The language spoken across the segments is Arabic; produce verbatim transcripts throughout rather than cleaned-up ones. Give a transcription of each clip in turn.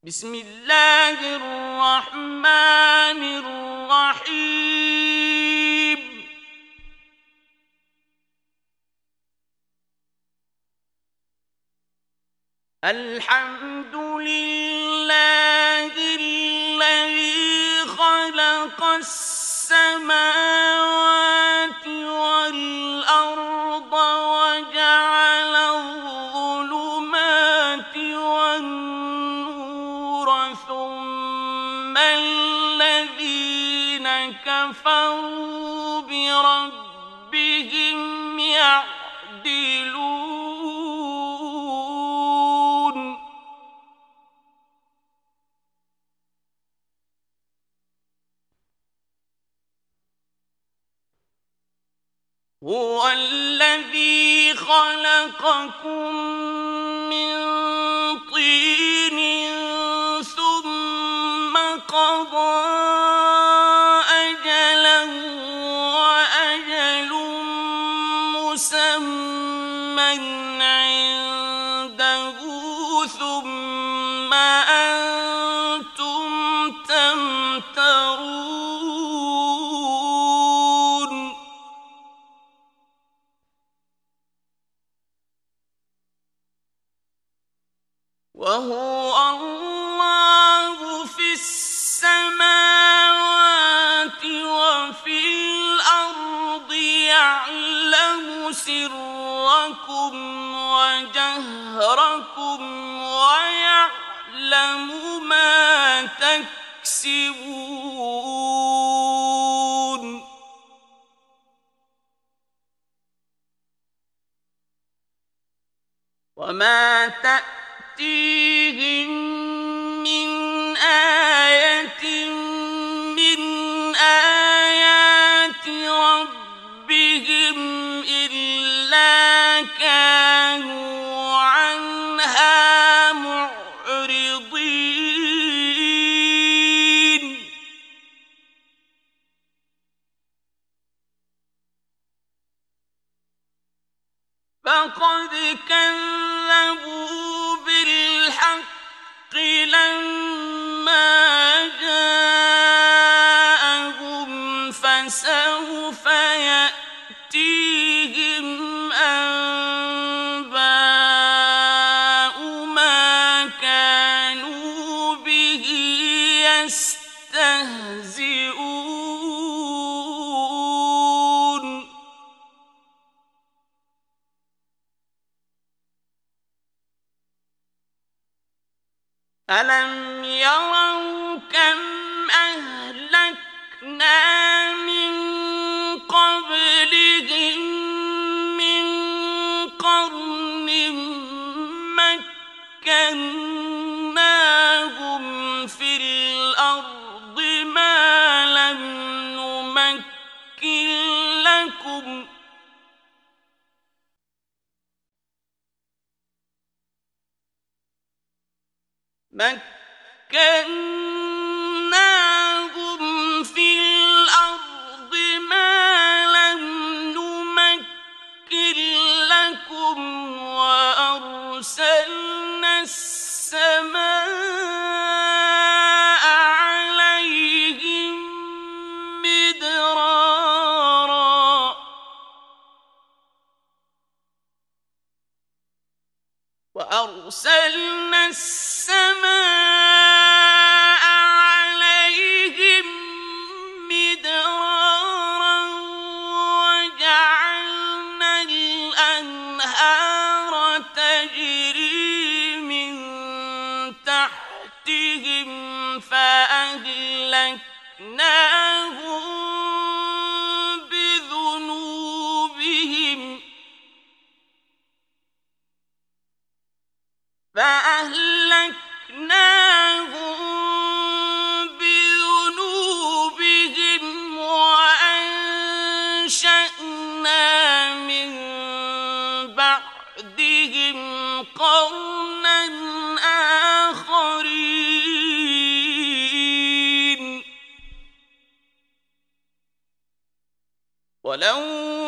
بسم الله الرحمن الرحيم. الحمد لله الذي خلق السماوات والأرض وجعل الظلمات والنور ثم الذين كفروا بربهم يعدلون. هو الذي خلقكم من طين ثم قضى أجلا وأجل مسمى عنده ثم أنتم تمترون. وهو الله في السماوات وفي الأرض يعلم سركم وجهركم ويعلم ما تكسبون. وما تأتيهم من آية من آيات ربهم إلا كانوا عنها معرضين. فقد كذبوا بالحق لما جاءهم فسوف يأتيهم أنباء ما كانوا به يستهزئون. ألم يروا كم أهلكنا من قبلهم من قرن مكناهم في الأرض ما لم نمكن لكم مكناهم في الأرض ما لم نمكن لكم وأرسلنا السماء عليهم مدرارا وأرسلنا السماء عليهم مدرارا وجعلنا الأنهار تجري من تحتهم فأهلكناهم بذنوبهم فأهلكناهم بذنوبهم وأنشأنا من بعدهم قرنا آخرين. ولو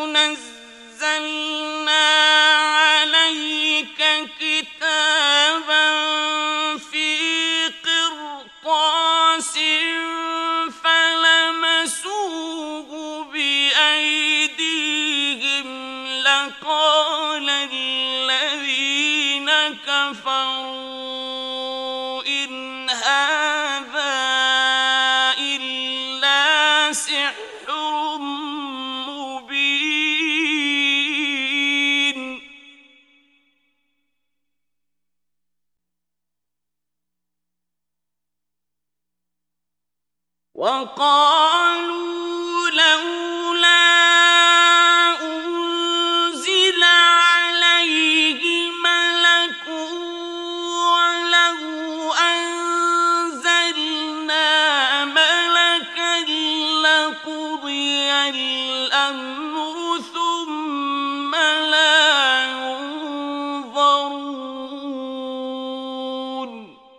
نزلنا عليك كتابا في هَٰذَا إِلَّا سِحْرٌ مُّبِينٌ وَقَالُوا لَوْلَا أُنزِلَ عَلَيْهِ مَلَكٌ وَلَوْ أَنزَلْنَا مَلَكًا لَّقُضِيَ الْأَمْرُ ثُمَّ لَا يُنظَرُونَ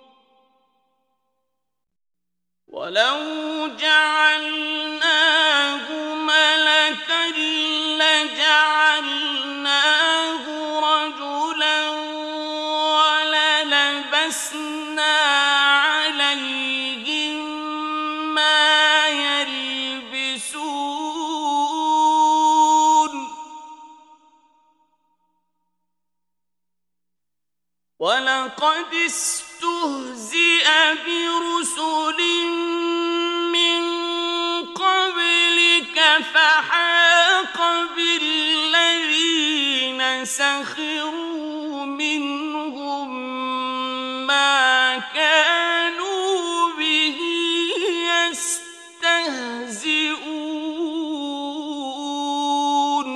وَلَوْ جَعَلْنَاهُ مَلَكًا لَّجَعَلْنَاهُ رَجُلًا وَلَلَبَسْنَا عَلَيْهِم مَّا يَلْبِسُونَ وَلَقَدِ اسْتُهْزِئَ بِرُسُلٍ مِّن قَبْلِكَ فَحَاقَ بِالَّذِينَ سَخِرُوا مِنْهُم مَّا كَانُوا بِهِ يَسْتَهْزِئُونَ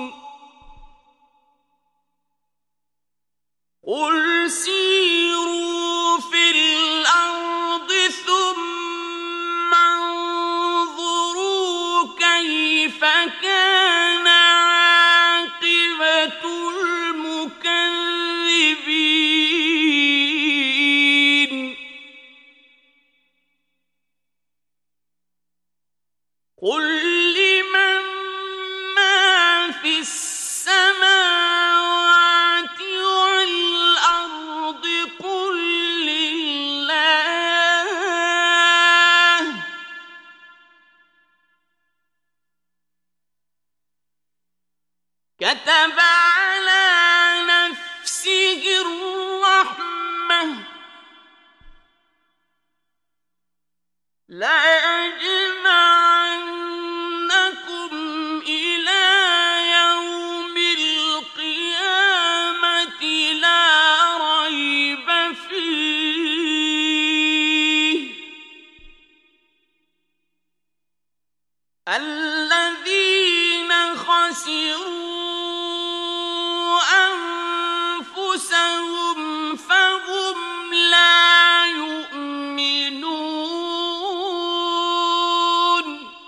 قُلْ سِيرُوا فِي الْأَرْضِ ثُمَّ انظُرُوا كَيْفَ كَانَ عَاقِبَةُ الْمُكَذِّبِينَ قُل لِّمَن مَّا فِي السَّمَاوَاتِ وَالْأَرْضِ قُل لِّلَّهِ كَتَبَ عَلَىٰ نَفْسِهِ الرَّحْمَةَ لَيَجْمَعَنَّكُمْ إِلَىٰ يَوْمِ الْقِيَامَةِ لَا رَيْبَ فِيهِ الَّذِينَ خَسِرُوا أَنفُسَهُمْ فَهُمْ لَا يُؤْمِنُونَ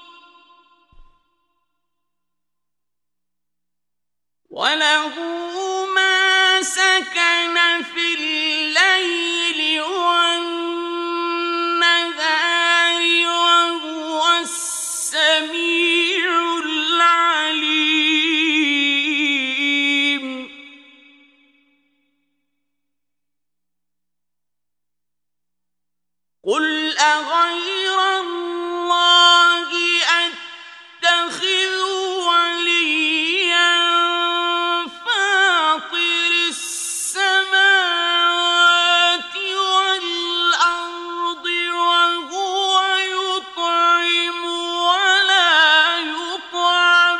وَلَهُ مَا سَكَنَ فِي اللَّيْلِ وَالنَّهَارِ وَهُوَ السَّمِيعُ الْعَلِيمُ قُلْ أَغَيْرَ اللَّهِ أَتَّخِذُ وَلِيًّا فَاطِرِ السَّمَاوَاتِ وَالْأَرْضِ وَهُوَ يُطْعِمُ وَلَا يُطْعَمُ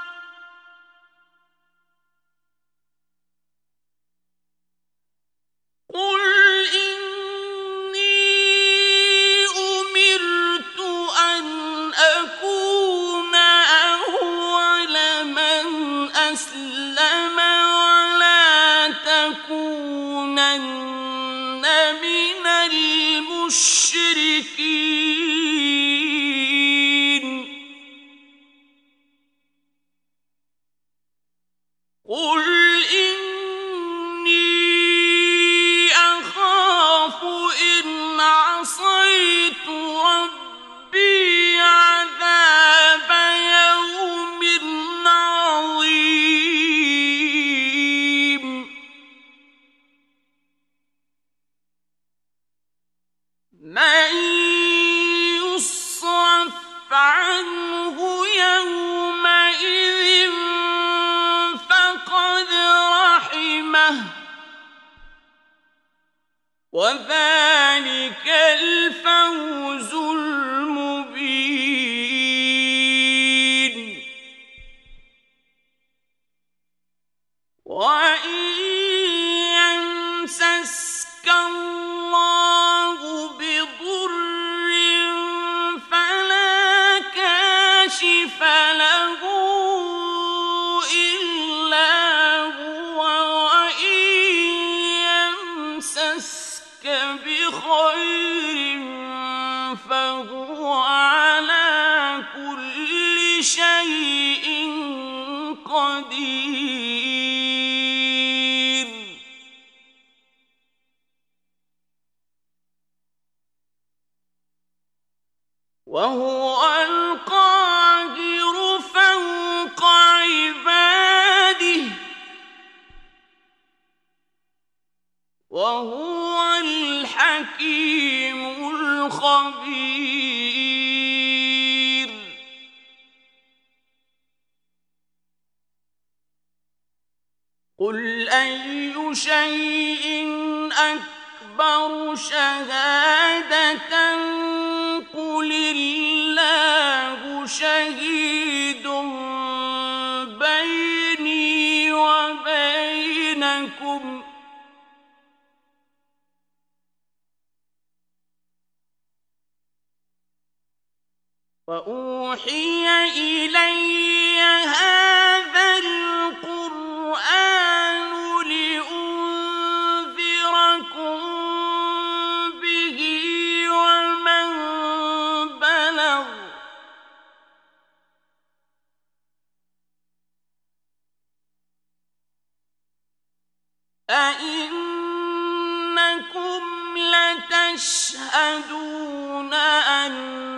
قُلْ إِنِّي أُمِرْتُ أَنْ أَكُونَ أَوَّلَ مَنْ أَسْلَمَ وَلَا تَكُونَنَّ مِنَ الْمُشْرِكِينَ قُلْ إِنِّي أَخَافُ إِنْ عَصَيْتُ رَبِّي عَذَابَ يَوْمٍ عَظِيمٍ مَّن يُصْرَفْ عَنْهُ يَوْمَئِذٍ فَقَدْ رَحِمَهُ وَذَلِكَ الْفَوْزُ وهو القاهر فوق عباده وهو الحكيم الخبير. قل أي شيء أكبر شهادةً قل الله شهيد بيني وبينكم وأوحي إلي هذا القرآن لأنذركم به ومن بلغ أئنكم لتشهدون أن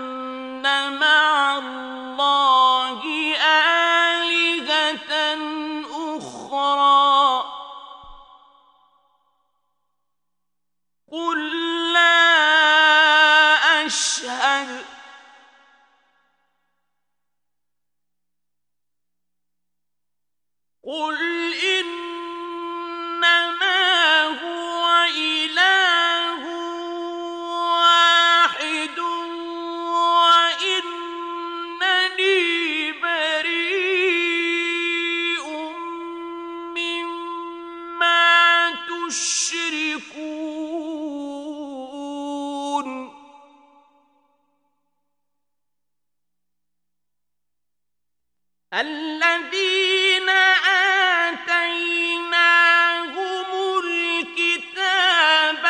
مع الله آلهة أخرى قل لا أشهد قل إنما هو إله واحد وإنني بريء مما تشركون. الذين آتيناهم الكتاب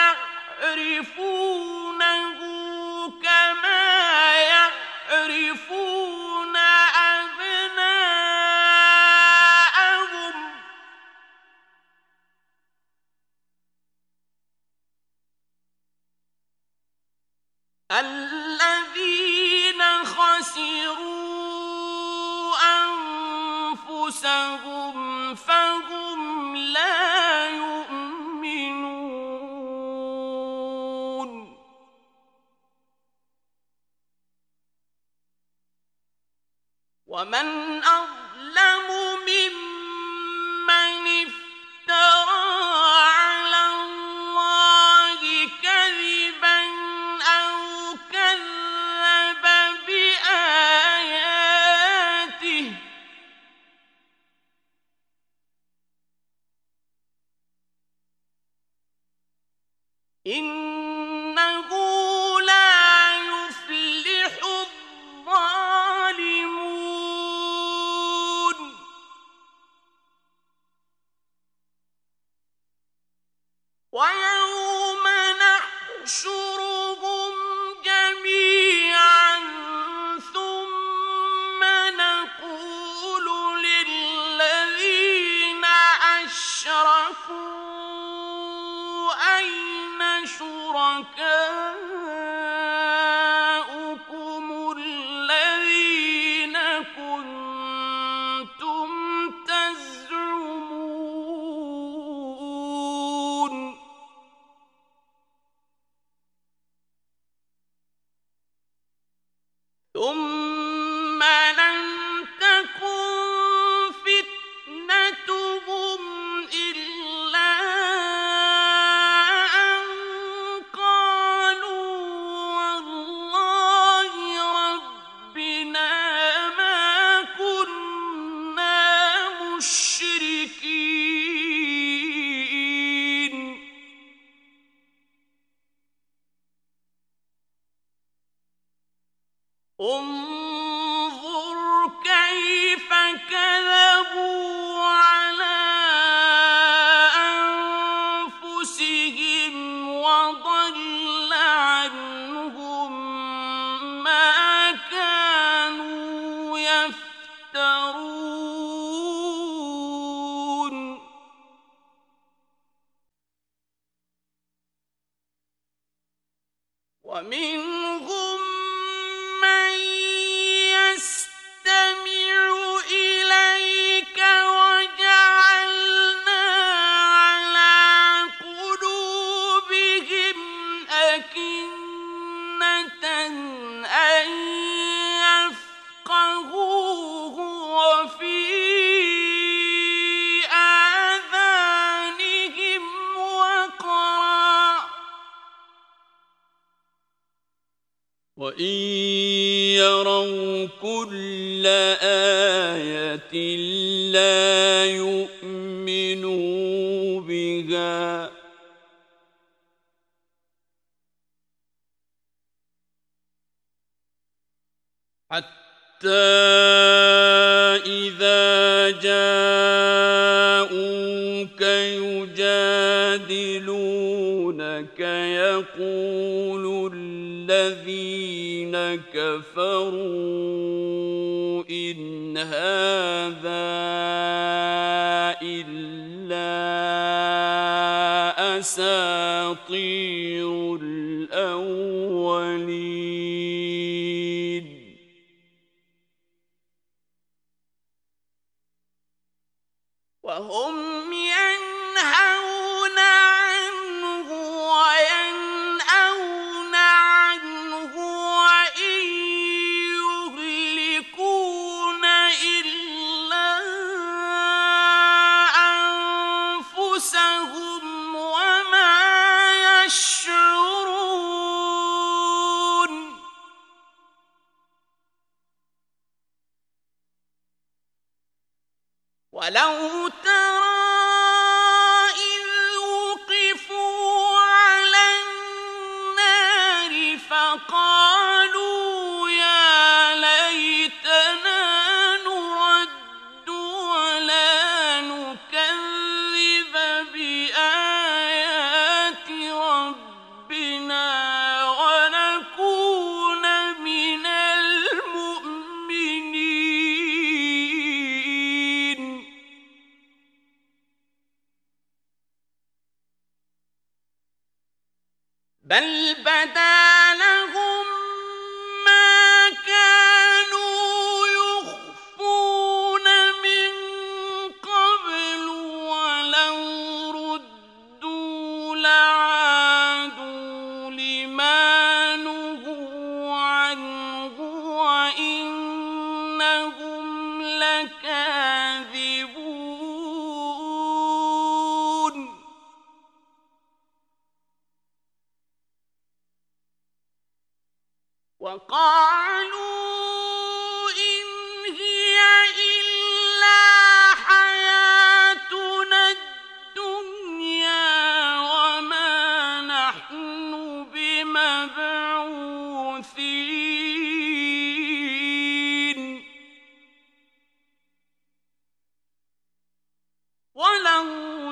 يعرفونه كما يعرفون أبناءهم الذين خسروا أنفسهم فهم لا يؤمنون. ومن أظلم ممن افترى على الله كذبا أو كذب بآياته إنه لا يفلح الظالمون. ويوم نحشرهم جميعا ثم نقول للذين أشركوا أين شركاؤكم الذين كنتم تزعمون ثم لم تكن فتنتهم إلا أن قالوا والله ربنا ما كنا مشركين. انظر كيف كذبوا على أنفسهم وضل عنهم ما كانوا يفترون. ومنهم وَإِن يَرَوْا كُلَّ آيَةٍ لَّا يُؤْمِنُوا بِهَا حَتَّى إِذَا جَاءُوكَ يُجَادِلُونَكَ يَقُولُ الَّذِينَ كَفَرُوا إِنْ هَذَا إِلَّا أَسَاطِيرُ الْأَوَّلِينَ وَهُمْ يَنْهَوْنَ عَنْهُ وَيَنْأَوْنَ عَنْهُ وَإِنْ يُهْلِكُونَ إِلَّا أَنفُسَهُمْ وَمَا يَشْعُرُونَ وَلَوْ تَرَىٰ إِذْ وُقِفُوا عَلَى النَّارِ فَقَالُوا يَا لَيْتَنَا نُرَدُّ وَلَا نُكَذِّبَ بِآيَاتِ رَبِّنَا وَنَكُونَ مِنَ الْمُؤْمِنِينَ بَلْ بَدَا لَهُم مَّا كَانُوا يُخْفُونَ مِن قَبْلُ وَلَوْ رُدُّوا لَعَادُوا لِمَا نُهُوا عَنْهُ وَإِنَّهُمْ لَكَاذِبُونَ وَقَالُوا إِنْ هِيَ إِلَّا حَيَاتُنَا الدُّنْيَا وَمَا نَحْنُ بِمَبْعُوثِينَ وَلَوْ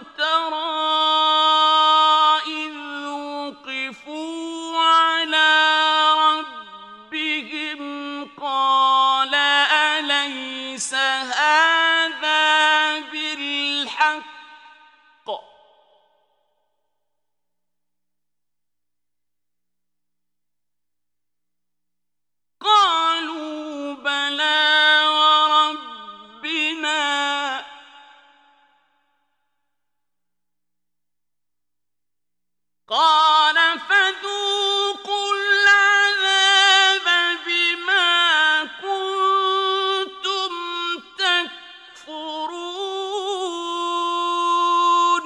تَرَىٰ إِذْ وُقِفُوا عَلَىٰ رَبِّهِمْ قَالَ أَلَيْسَ هَٰذَا بِالْحَقِّ ۖ قَالُوا بَلَىٰ وَرَبِّنَا قَالَ فَذُوقُوا الْعَذَابَ بِمَا كُنتُمْ تَكْفُرُونَ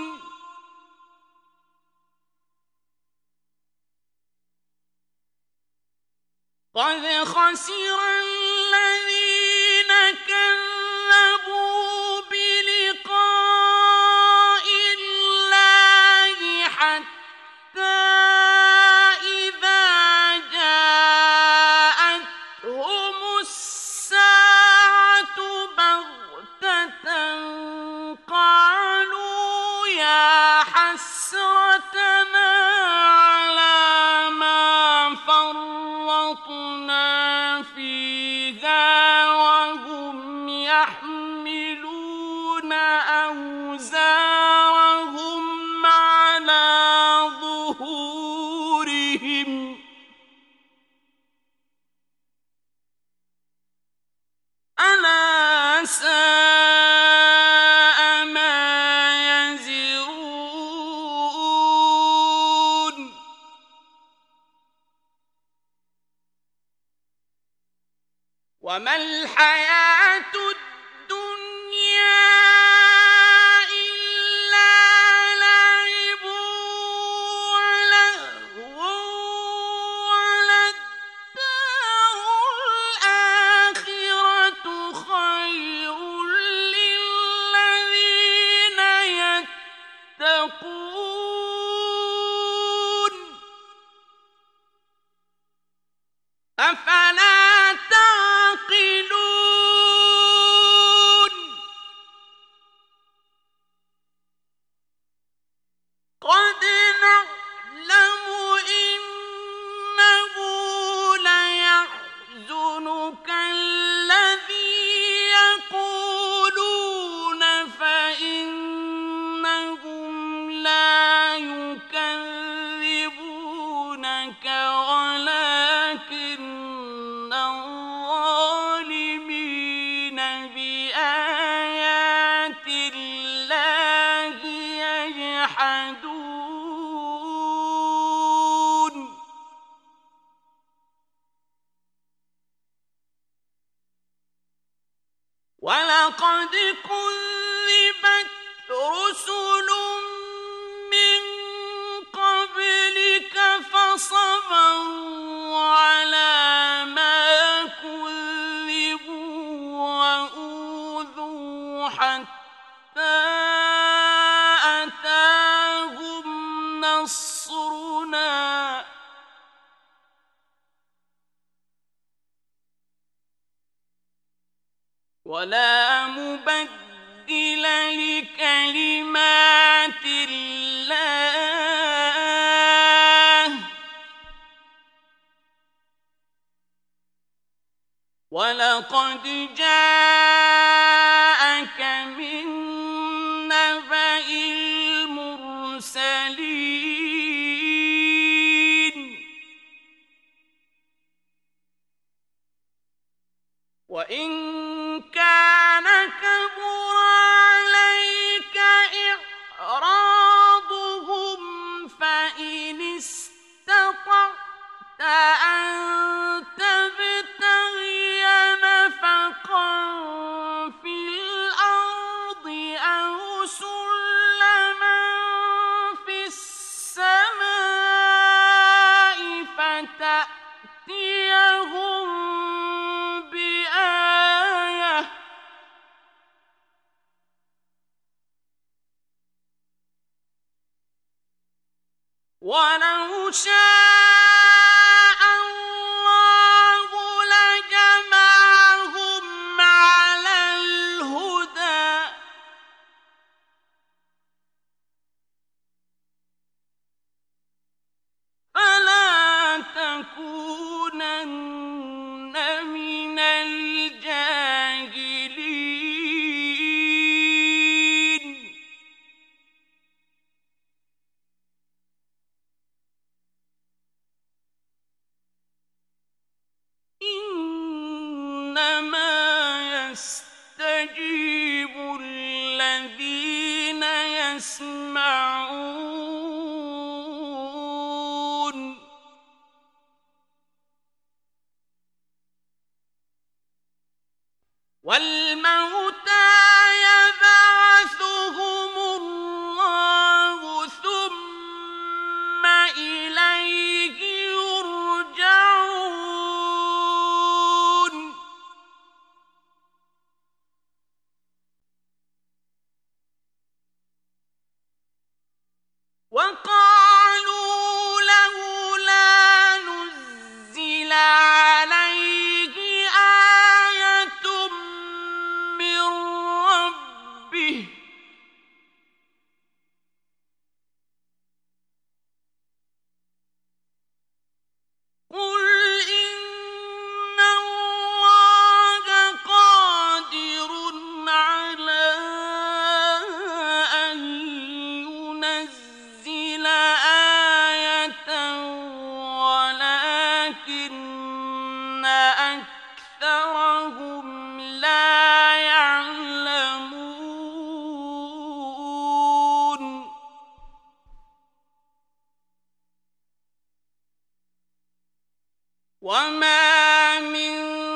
قَدْ خَسِرَ الَّذِينَ كَذَّبُوا بِلِقَاءِ اللَّهِ حَتَّىٰ إِذَا جَاءَتْهُمُ السَّاعَةُ بَغْتَةً قَالُوا يَا حَسْرَتَنَا عَلَىٰ مَا فَرَّطْنَا فِيهَا وَهُمْ يَحْمِلُونَ أَوْزَارَهُمْ عَلَىٰ ظُهُورِهِمْ أَلَا سَاءَ مَا يَزِرُونَ وَمَا الْحَيَاةُ الدُّنْيَا إِلَّا لَعِبٌ وَلَهْوٌ وَلَذَّةٌ أفلا تعقلون قد نعلم إنه ليحزنك الذي يقولون فإنهم لا يكذبونك ولكن الظالمين بآيات الله يجحدون ولقد كذبت رسل من قبلك فصبروا على ما كذبوا وأوذوا حتى أتاهم نصرنا ولا مبدل لكلمات الله ولقد جاءك من نبأ المرسلين وإن كان كبر عليك إعراضهم فإن استطعت أن تبتغي نفقا في الأرض أو سلما في السماء فتأتيهم بآية ولو شاء الله لجمعهم على الهدى فلا تكونن من الجاهلين إنما يستجيب الذين يسمعون والموتى يبعثهم الله ثم إليه يرجعون وقالوا لولا نزل عليه آية من ربه قل إن الله قادر على أن ينزل آية ولكن أكثرهم لا يعلمون وما من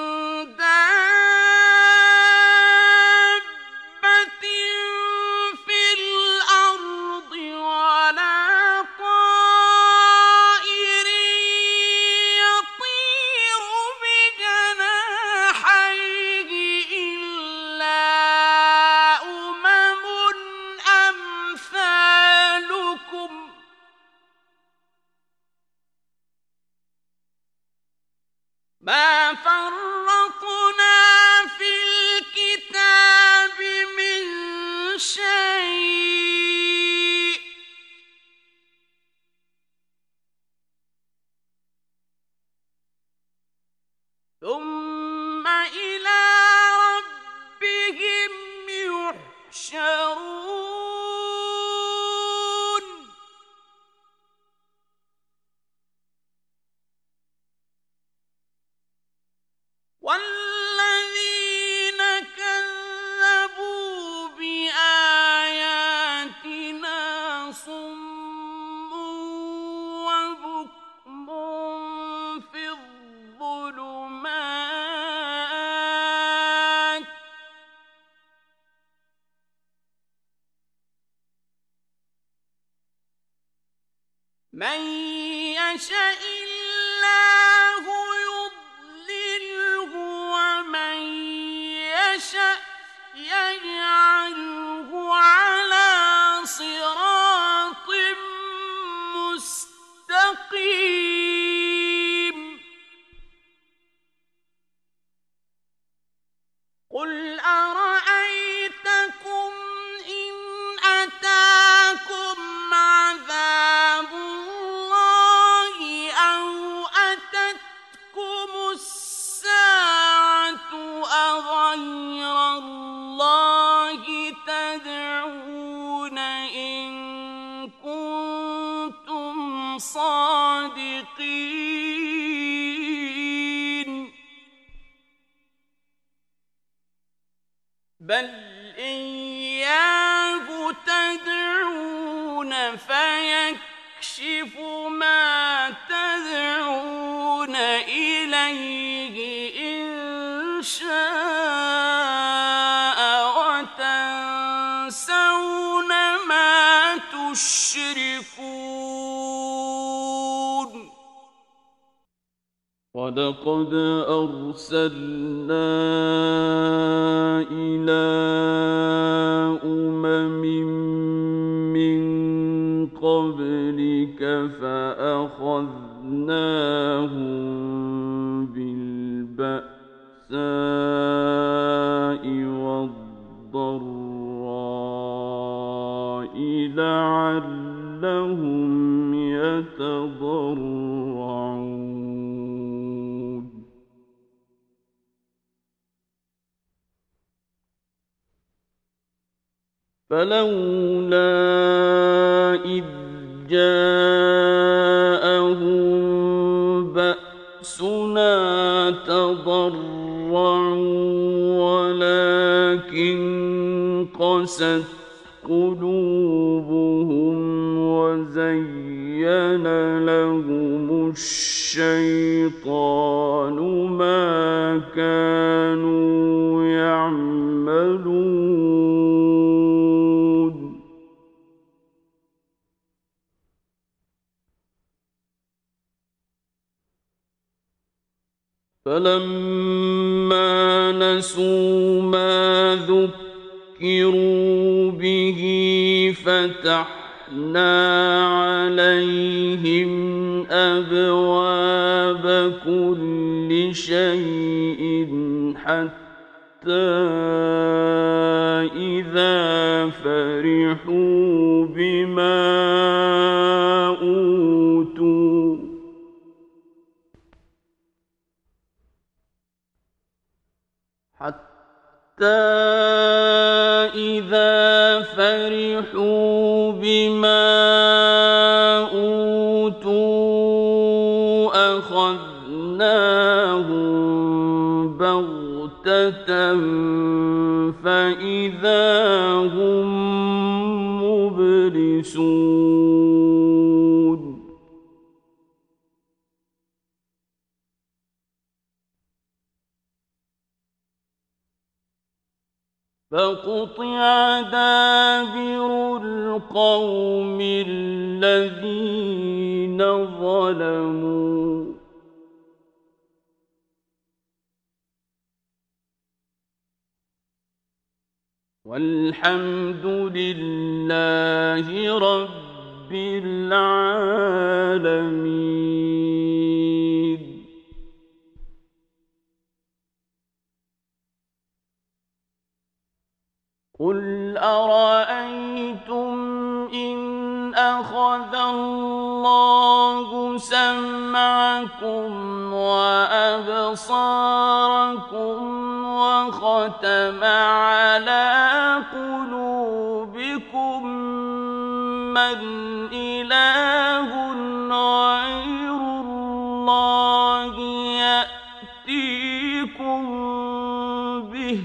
دابة في الأرض ولا طائر يطير بجناحيه إلا أمم أمثالكم ما فرطنا في الكتاب من شيء ثم إلى ربهم يحشرون والذين كذبوا بآياتنا صم وبكم في الظلمات من يشاء الله يضلله ومن يشاء يجعله على صراط مستقيم قل أرأيتكم إن أتاكم عذاب الله أو أتتكم الساعة أغير الله تدعون إن كنتم صادقين بل إياه تدعون فيكشف ما تدعون إليه إن شاء وتنسون ما تشركون ولقد أرسلنا إلى أمم من قبلك فأخذناهم بالبأساء والضراء لعلهم يتضرعون فلولا إذ جاءهم بأسنا تضرعوا ولكن قست قلوبهم وزين لهم الشيطان ما كانوا يعملون فلما نسوا ما ذكروا به فتحنا عليهم أبواب كل شيء حتى إذا فرحوا بما أوتوا حتى إذا فرحوا بما أوتوا أخذناهم بغتة فإذا هم مبلسون فقطع دابر القوم الذين ظلموا والحمد لله رب العالمين. وأبصاركم وختم على قلوبكم من إله غير الله يأتيكم به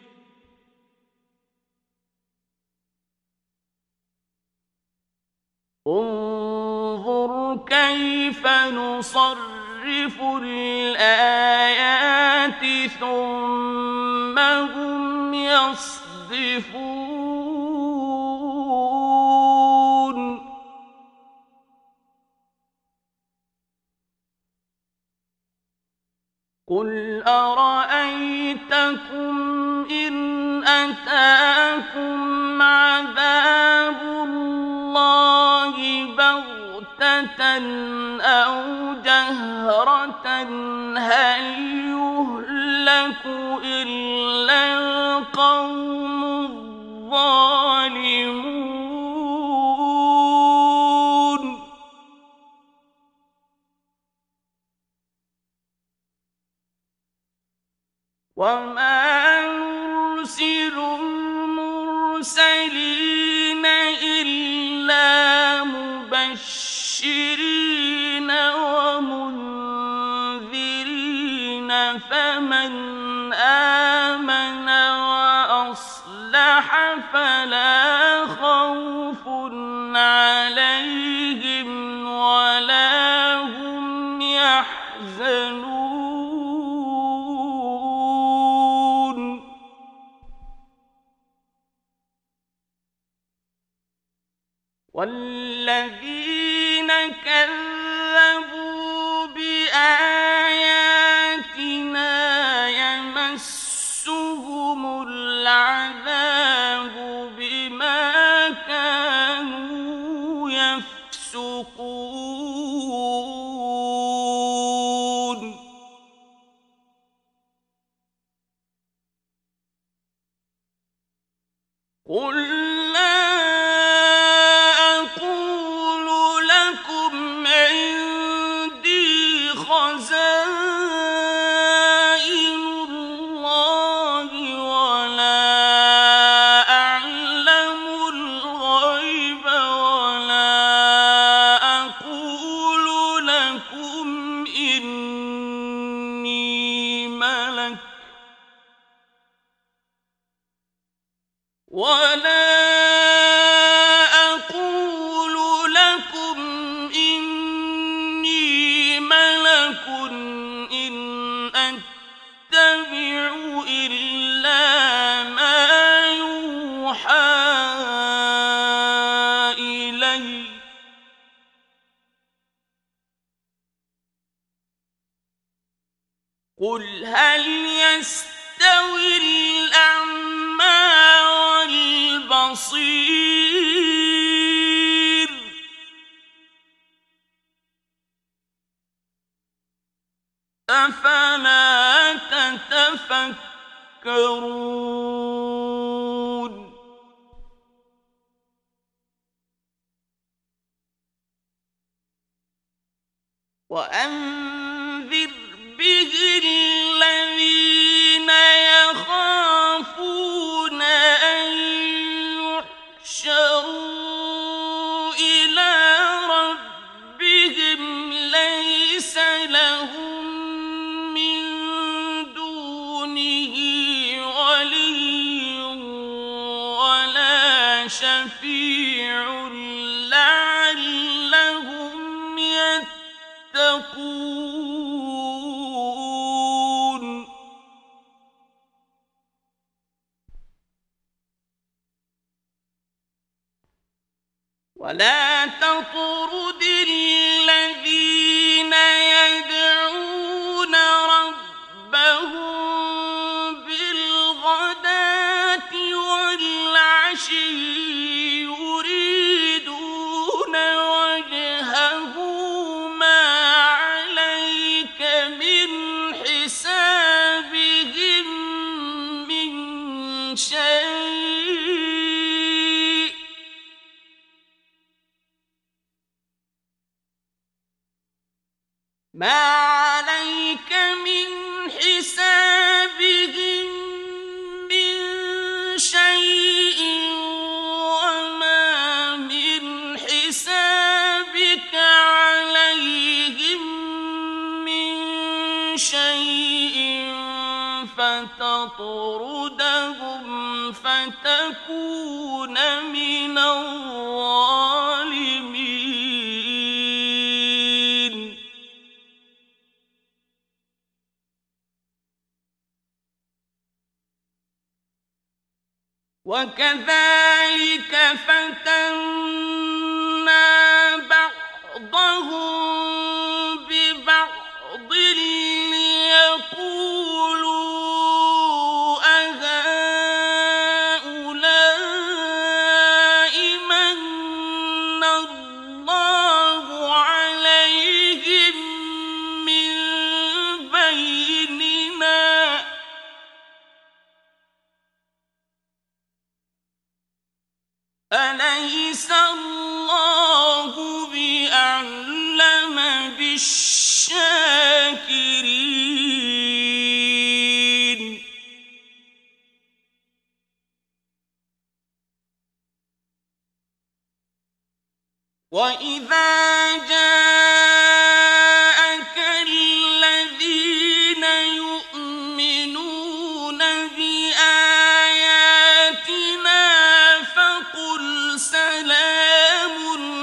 انظر كيف نصرف الآيات ثم هم يصدفون قل أرأيتكم إن أتاكم عذاب الله بغتة أو جهرة هل يهلك إلا القوم الظالمون وما نرسل المرسلين إلا مبشرين ومنذرين فمن آمن وأصلح فلا خوف عليهم ولا هم يحزنون والذين كذبوا بآياتنا يمسهم العذاب بما كانوا يفسقون قل قل هل يستوي الأعمى والبصير أفلا تتفكرون وأنذر به الذين يخافون أن يحشروا إلى ربهم ليس لهم من دونه ولي ولا شفيع لعلهم يتقون ولا تطرد الذين يدعون ربهم بالغداة والعشي يريدون وجهه ما عليك من حسابهم من شيء حسابهم من شيء وما من حسابك عليهم من شيء فتطردهم فتكون من الظالمين. وكذلك فتنا بعضهم ببعض ليقولوا أهؤلاء من الله عليهم من بيننا أليس الله بأعلم بالشاكرين. وإذا جاءك الذين يؤمنون بآياتنا فقل سلام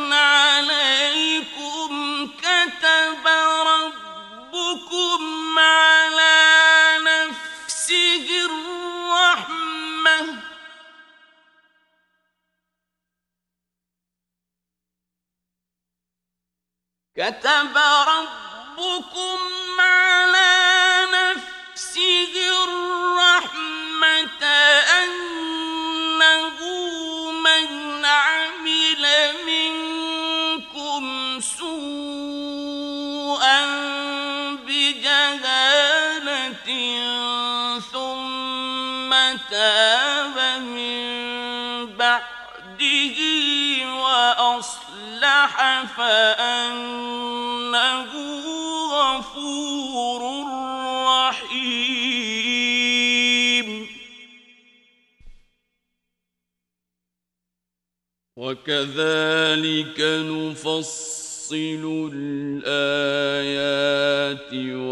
عليكم كتب ربكم على نفسه الرحمة كتب ربكم على نفسه الرحمة أنه من عمل منكم سوءا بجهالة ثم تاب من بعده وأصلح فأنه غفور رحيم. وكذلك نفصل الآيات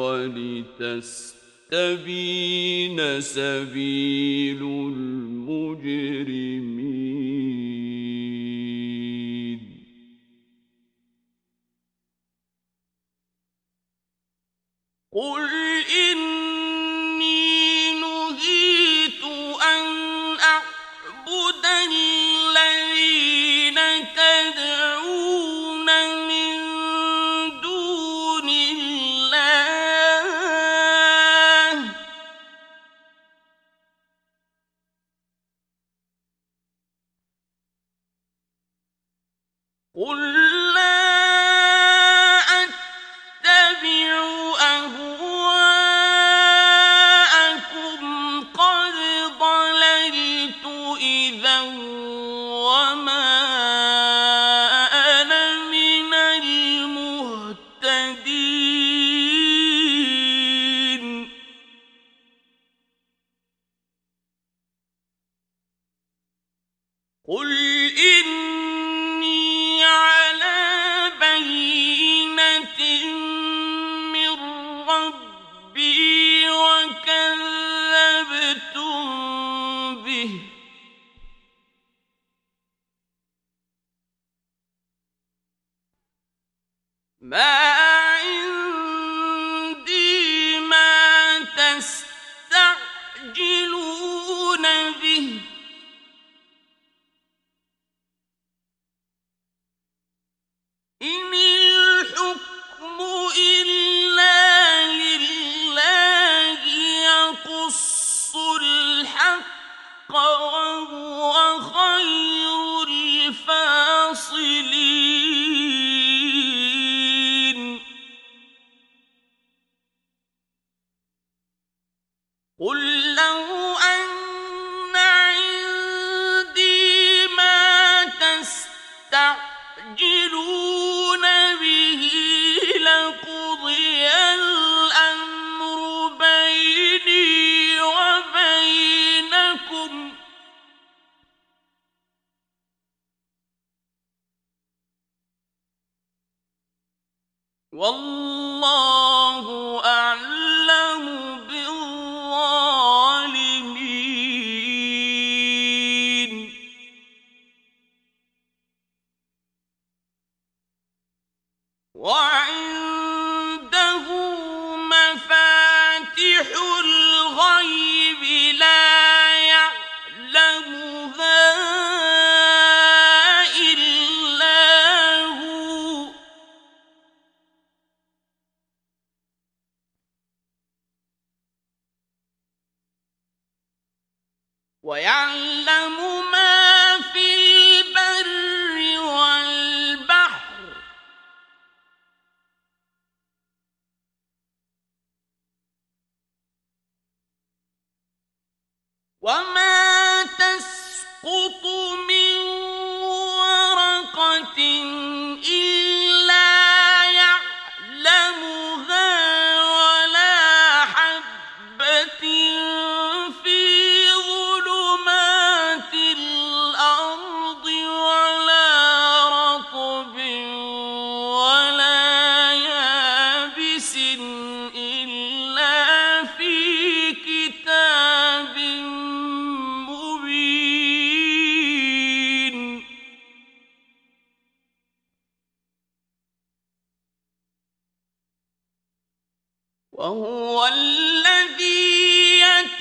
ولتستبين سبيل المجرمين. قل إني نهيت أن أعبد الذين تدعون من دون الله قل لا أتبع أهواءكم قد ضللت إذا وما أنا من المهتدين. قل إني على بينة من ربي وكذبتم به ما عندي ما تستعجلون به إن الحكم إلا لله يقص الحق وهو خير الفاصلين. قل لو أن عندي ما تستعجلون به لقضي الأمر بينكم والله أعلم بالظالمين وعنده مفاتح الغيب لا يعلمها إلا هو ويعلم ما في البر والبحر وما تسقط من ورقة إلا يعلمها ولا حبة في ظلمات الأرض ولا رطب ولا يابس إلا في كتاب مبين وهو الذي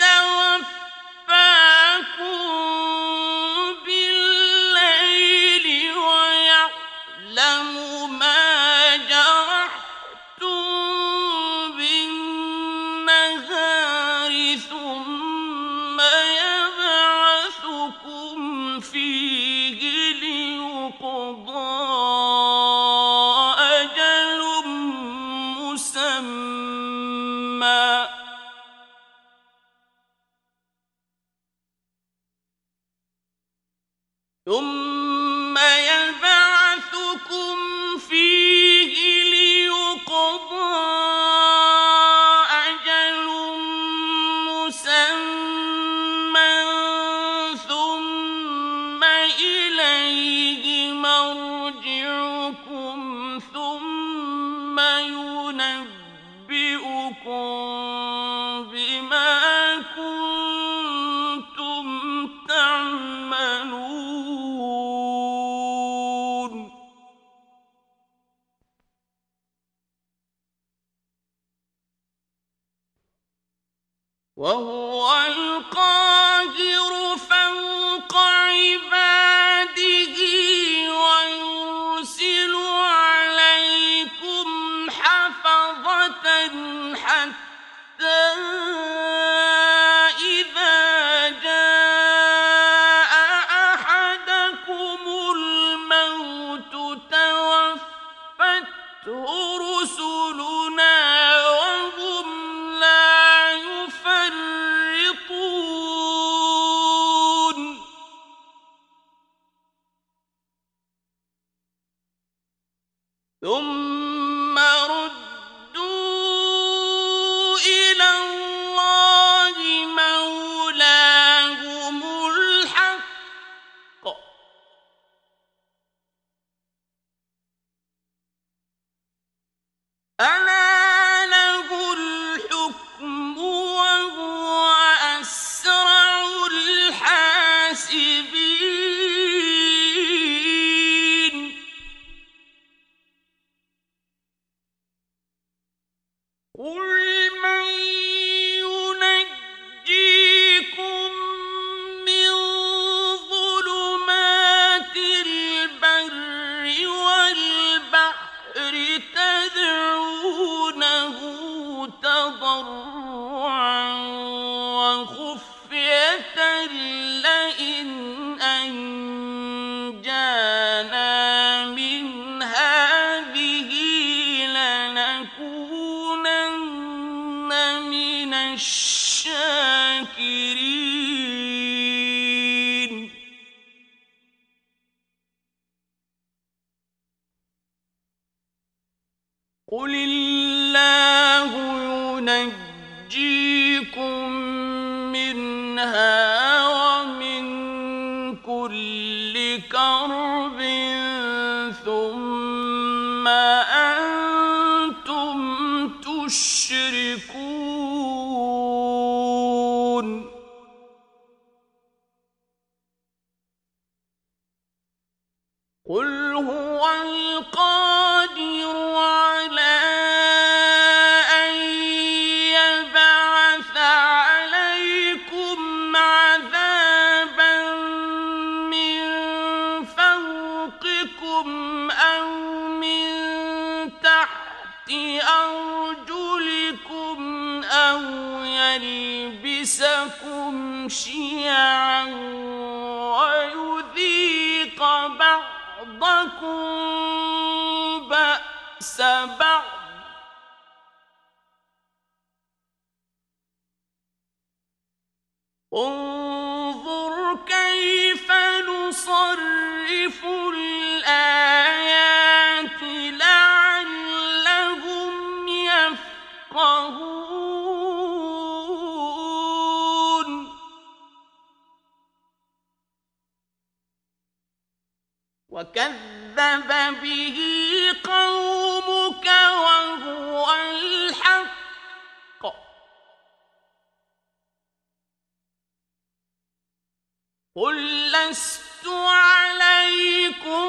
يتوفاكم بالليل ويعلم ما جرحتم بالنهار ثم يبعثكم فيه ليقضى أجل مسمى ثم يبعثكم فيه ليقضى أجل مسمى ثم إليه مرجعكم ثم ينبئكم بما كنتم تعملون وهو القاهر فوق عباده ويرسل عليكم حفظة حتى إذا جاء أحدكم الموت توفته رسلنا وهم لا يفرطون ثم ردوا إلى الله مولاهم الحق ألا له الحكم وهو أسرع الحاسبين قل من ينجيكم من ظلمات البر والبحر تدعونه تضرعا وخفية لئن أنجانا من هذه لنكونن من الشاكرين قل الله ينجيكم منها ومن كل كرب ثم أنتم يشركون قل هو القادر على أن يبعث عليكم عذابا من فوقكم أو من تحت أرجلكم أو يلبسكم شيعا ويذيق بعضكم بأس بعض انظر كيف نصرف الآيات لعلهم يفقهون وكذب به قومك وهو الحق قل لست عليكم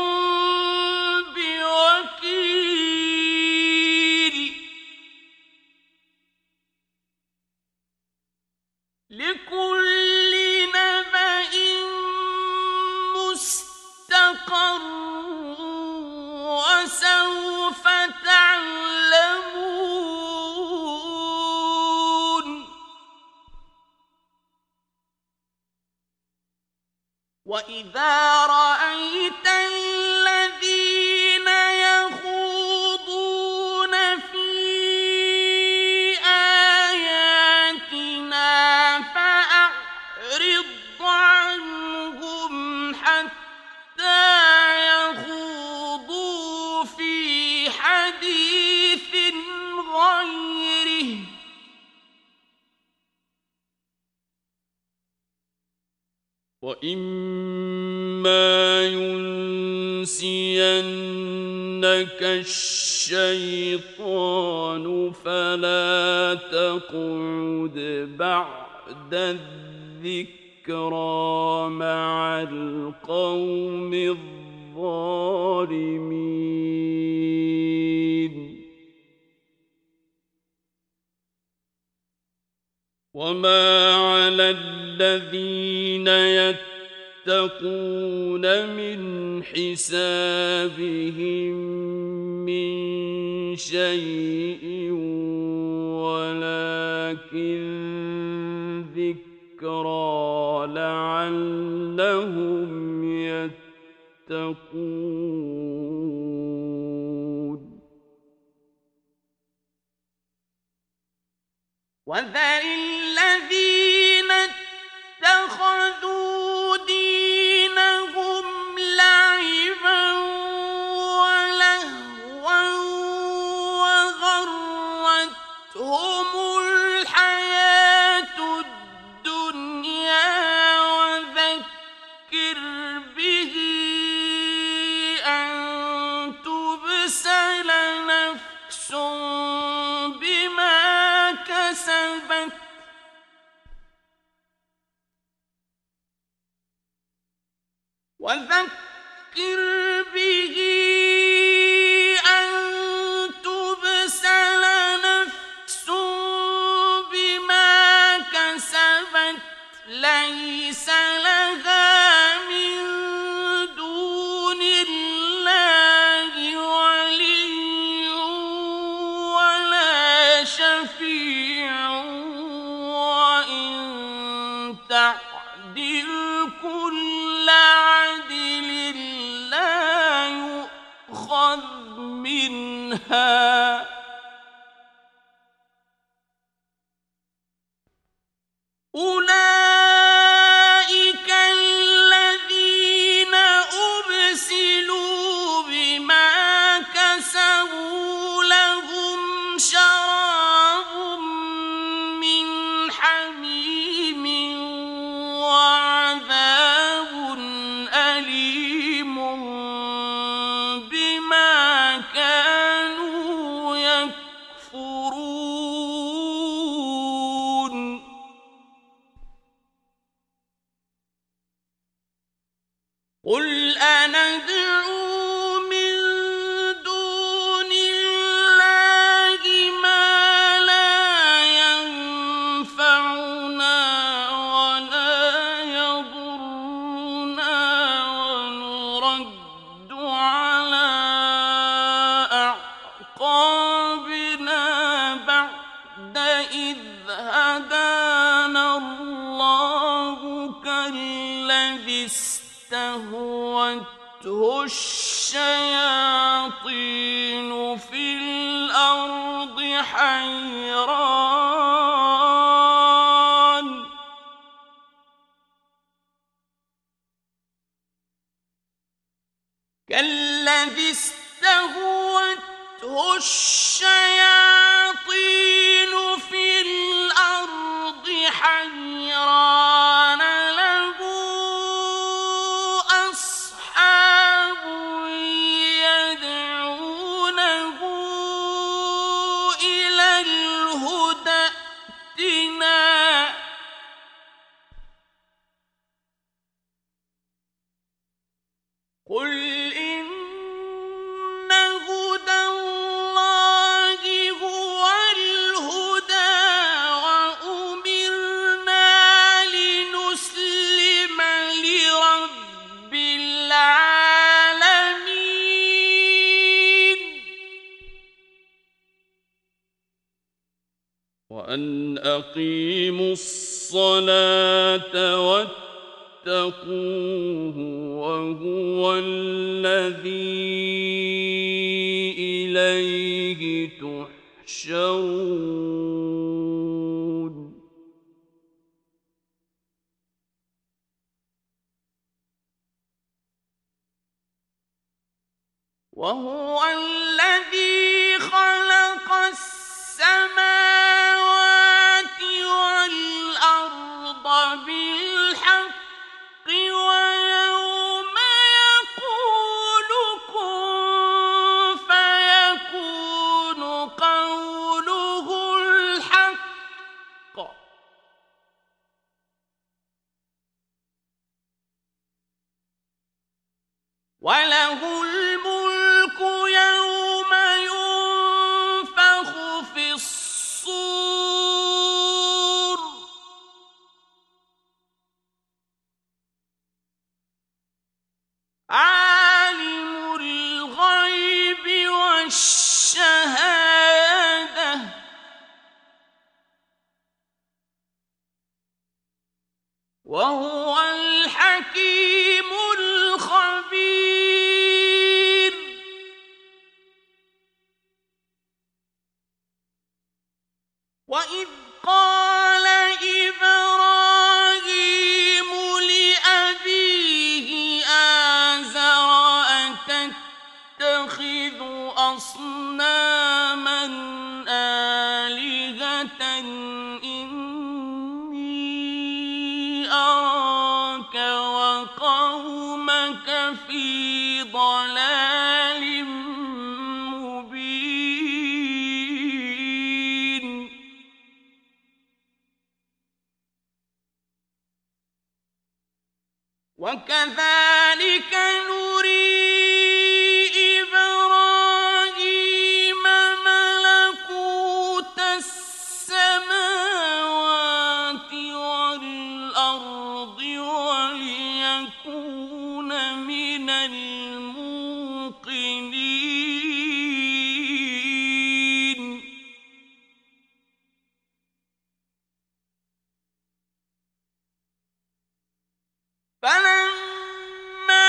بوكيل لكل نبأ مستقر وسوف تعلمون وإذا رأيت الذين يخوضون في آياتنا فأعرض عنهم حتى يخوضوا في حديث غيره وإما ينسينك الشيطان فلا تقعد بعد الذكرى مع القوم الظالمين وما على الذين يتقون من حسابهم من شيء ولكن ذكرى لعلهم يتقون وذر الذين اتخذوا دينهم لعبا ولهوا وغرتهم الحياة الدنيا وذكر به أن تبسل نفس بما كسبت وذكر به أن تبسل نفس بما كسبت ليس لها من دون الله ولي ولا شفيع وإن تعدل كل عدل لا يؤخذ منها أولئك الذين أبسلوا بما كسبوا لهم شراب من حميم وعذاب أليم بما كانوا يكفرون قل أندعو من دون الله ما لا ينفعنا ولا يضرنا ونرد على أعقابنا بعد إذ هدانا الله كالذي استهوته الشياطين في الأرض حيران كالذي استهوته الشياطين في الأرض حيران له أصحاب يدعونه إلى الهدى ائتنا قل إن هدى الله هو الهدى وأمرنا لنسلم لرب العالمين وأن أقيموا الصلاة واتقوه وهو الذي إليه تحشرون وهو الذي خلق السماوات والأرض بالحق ويوم يقول كن فيكون قوله الحق وله الملك يوم ينفخ في الصور عالم الغيب والشهادة وهو الحكيم الخبير وإذ قال إبراهيم لأبيه آزر أتتخذ أصناما آلهة إني أراك وقومك في ضلال مبين وكذلك نري إبراهيم ملكوت السماوات والأرض وليكون من الموقنين فلما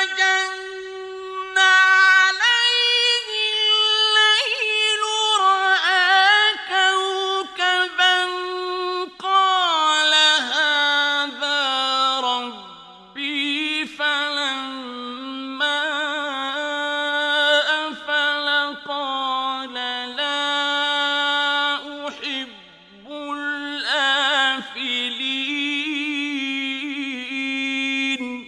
جن عليه الليل رأى كوكبا قال هذا ربي فلما أفل قال لا أحب الآفلين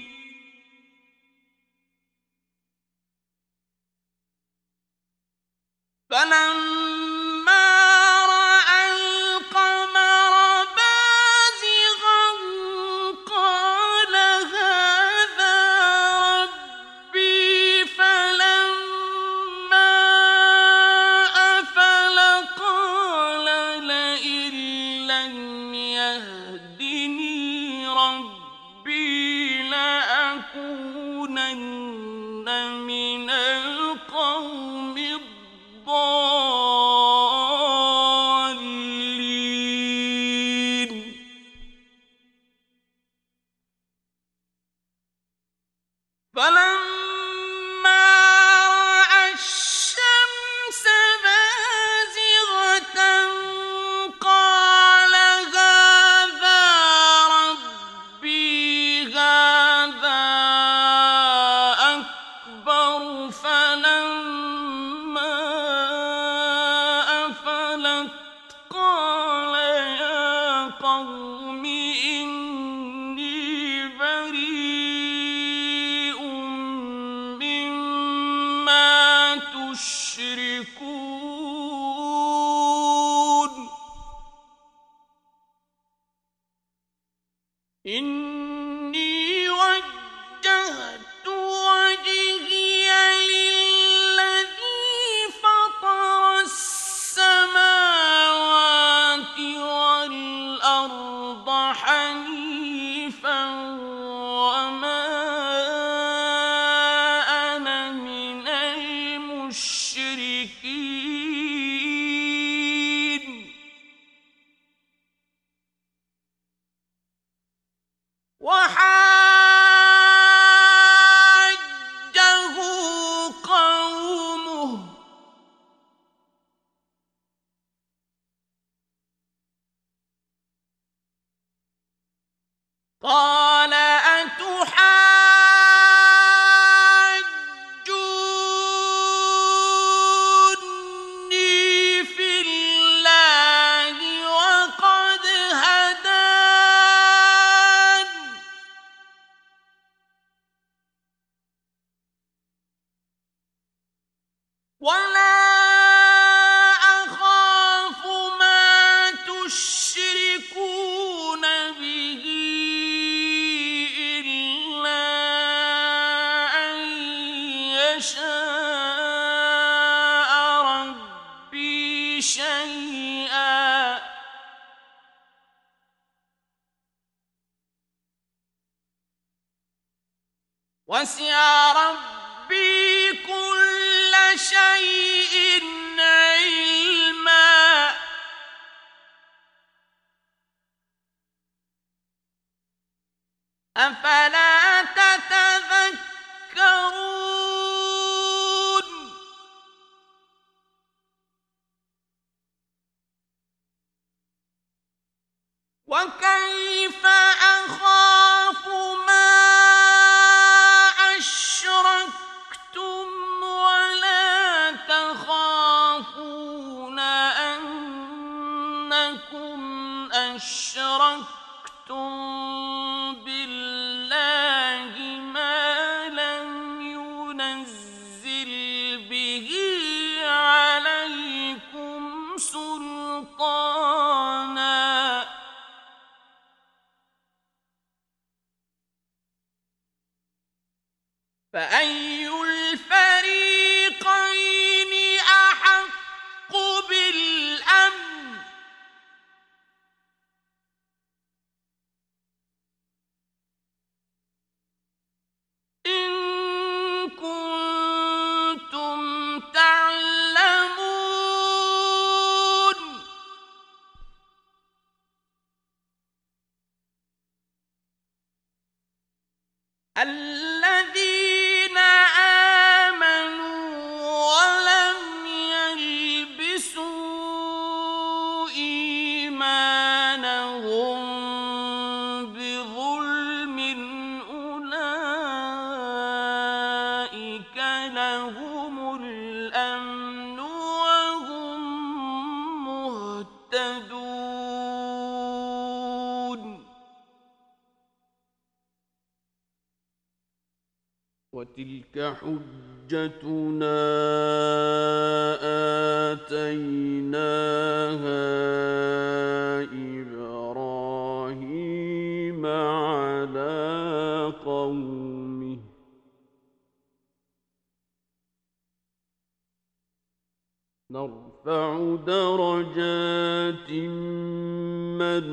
إني بريء مما تشركون إني وجهت وجهي للذي فطر السماوات والأرض حنيفا وما أنا من المشركين وحاجه قومه قال أتحاجوني في الله وقد هدان ولا أخاف ما تشركون به إلا أن يشاء ربي شيئا وسع ربي كل شيء علما أفلا تتذكرون وكيف أخاف ما أشركتم ولا تخافون أنكم أشركتم بالله ما لم ينزل به عليكم سلطانا فأي الفريقين أحق بالأمن إن كنتم تعلمون الذين آمنوا ولم يلبسوا إيمانهم بظلم أولئك لهم الأمن وهم مهتدون وتلك حجتنا آتيناها إبراهيم على قومه نرفع درجات من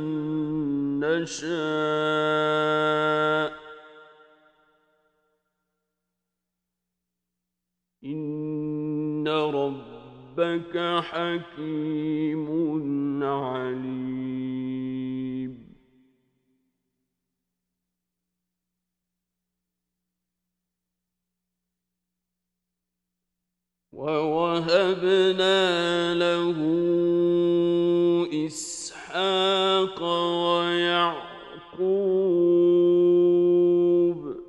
نشاء إن ربك حكيم عليم ووهبنا له إسحاق ويعقوب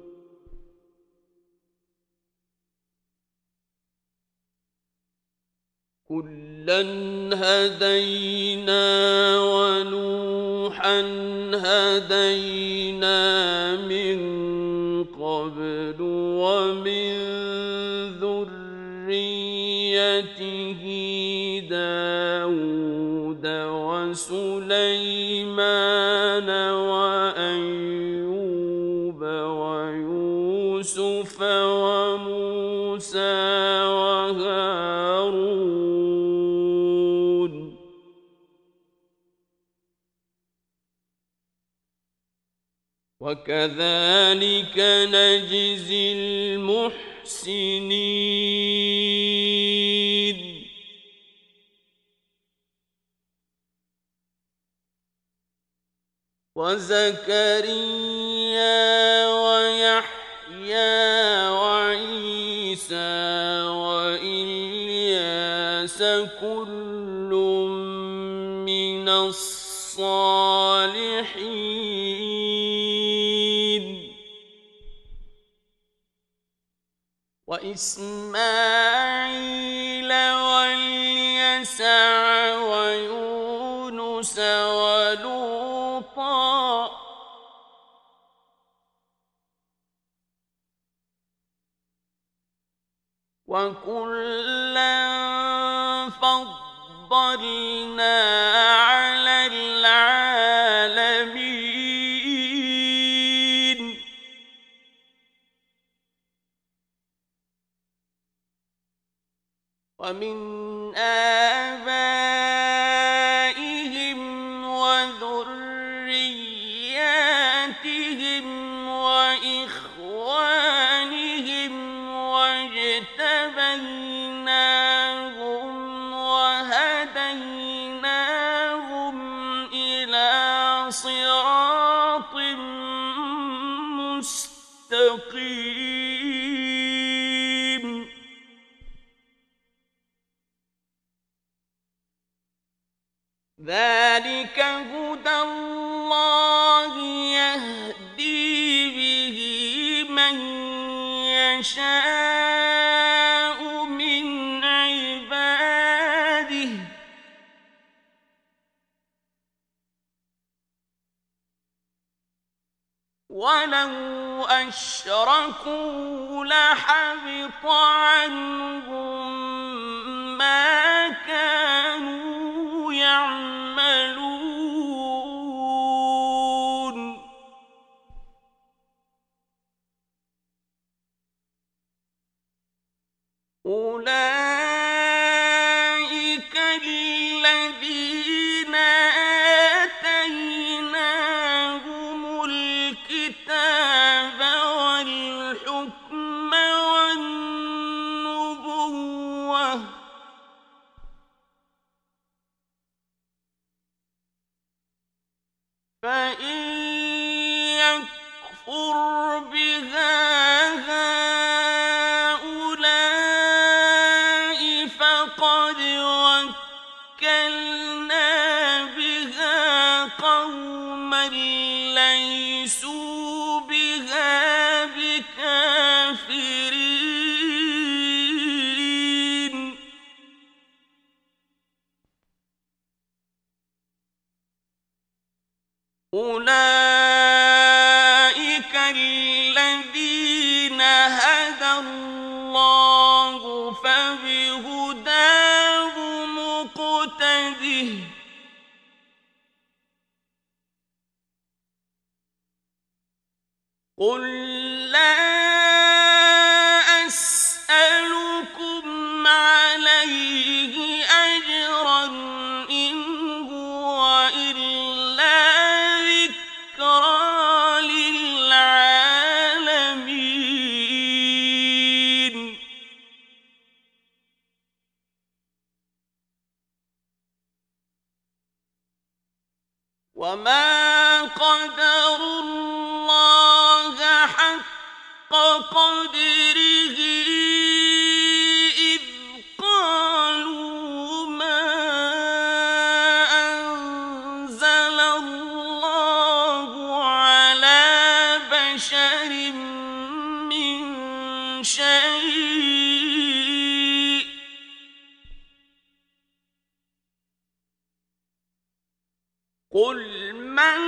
كلا هدينا ونوحا هدينا من قبل ومن ذريته داود وسليمان وأيوب ويوسف وموسى وهارون وكذلك نجزي المحسنين وزكريا ويحيى وعيسى وإلياس كل من الصالحين وإسماعيل واليسع ويونس ولوطا وكلا فضلنا على العالمين ومن آبائهم وذرياتهم وإخوانهم واجتبيناهم وهديناهم إلى صراط مستقيم ذلك هدى الله يهدي به من يشاء من عباده ولو أشركوا لحبط عنهم ما كانوا يعملون أولئك الذين آتيناهم الكتاب والحكم والنبوة فإن يكفر بها هؤلاء فقد وكلنا بها قوما ليسوا بها بكافرين أولئك الذين هدى الله فبهداه مقتده قل لا أسألكم عليه أجرا إن هو إلا ذكرى للعالمين وما قدروا الله حق قدره إذ قالوا ما أنزل الله على بشر من شيء قل من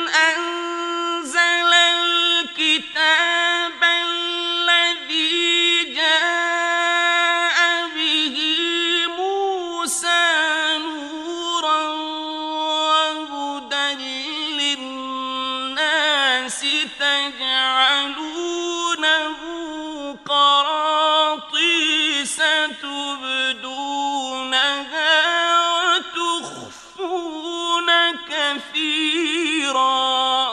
أنزل الكتاب الذي جاء به موسى نورا وهدى للناس تجعلونه قراطيس تبدونها وتخفون كثيرا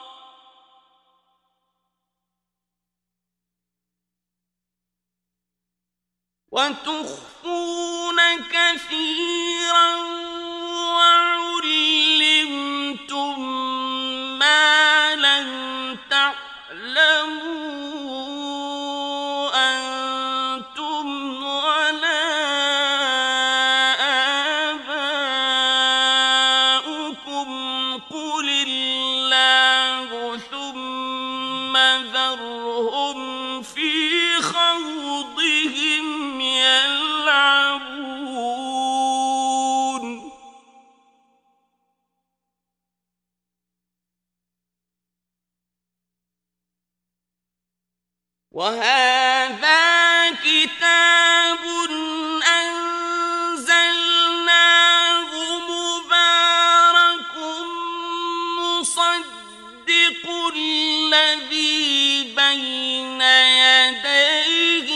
وتخفون كثيرا وعلمتم ما لم تعلموا أنتم ولا آباؤكم قل الله ثم ذرهم في خوضهم يلعبون وهذا كتاب أنزلناه مبارك مصدق الذي بين يديه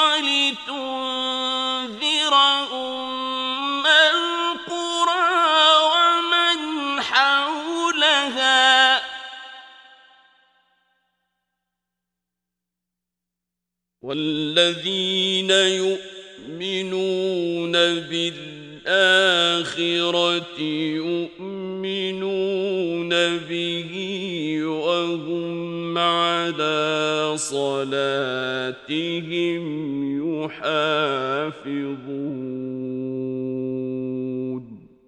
ولتنذر أم القرى ومن حولها والذين يؤمنون بالآخرة يؤمنون به وهم على صلاتهم يحافظون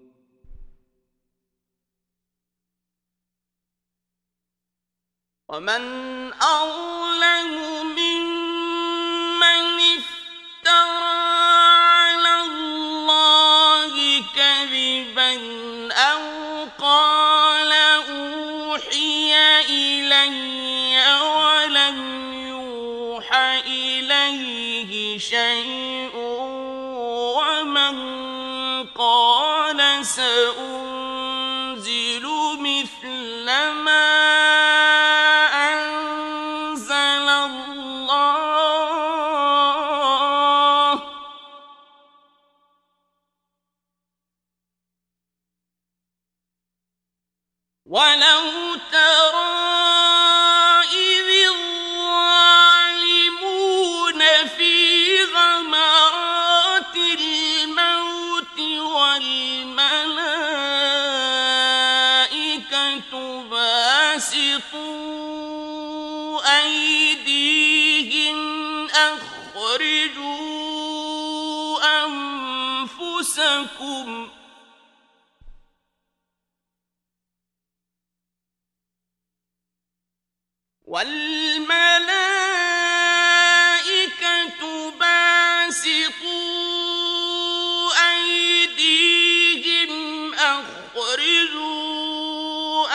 ومن أظلم ممن افترى على الله كذبا أو قال أوحي إلي ولم يوحى إليه شيء ومن قال سأنزل مثل ما أنزل الله ولو ترى إذ الظالمون في غمرات الموت والملائكة باسطوا أيديهم أخرجوا أنفسكم والملائكة باسطوا أيديهم أخرجوا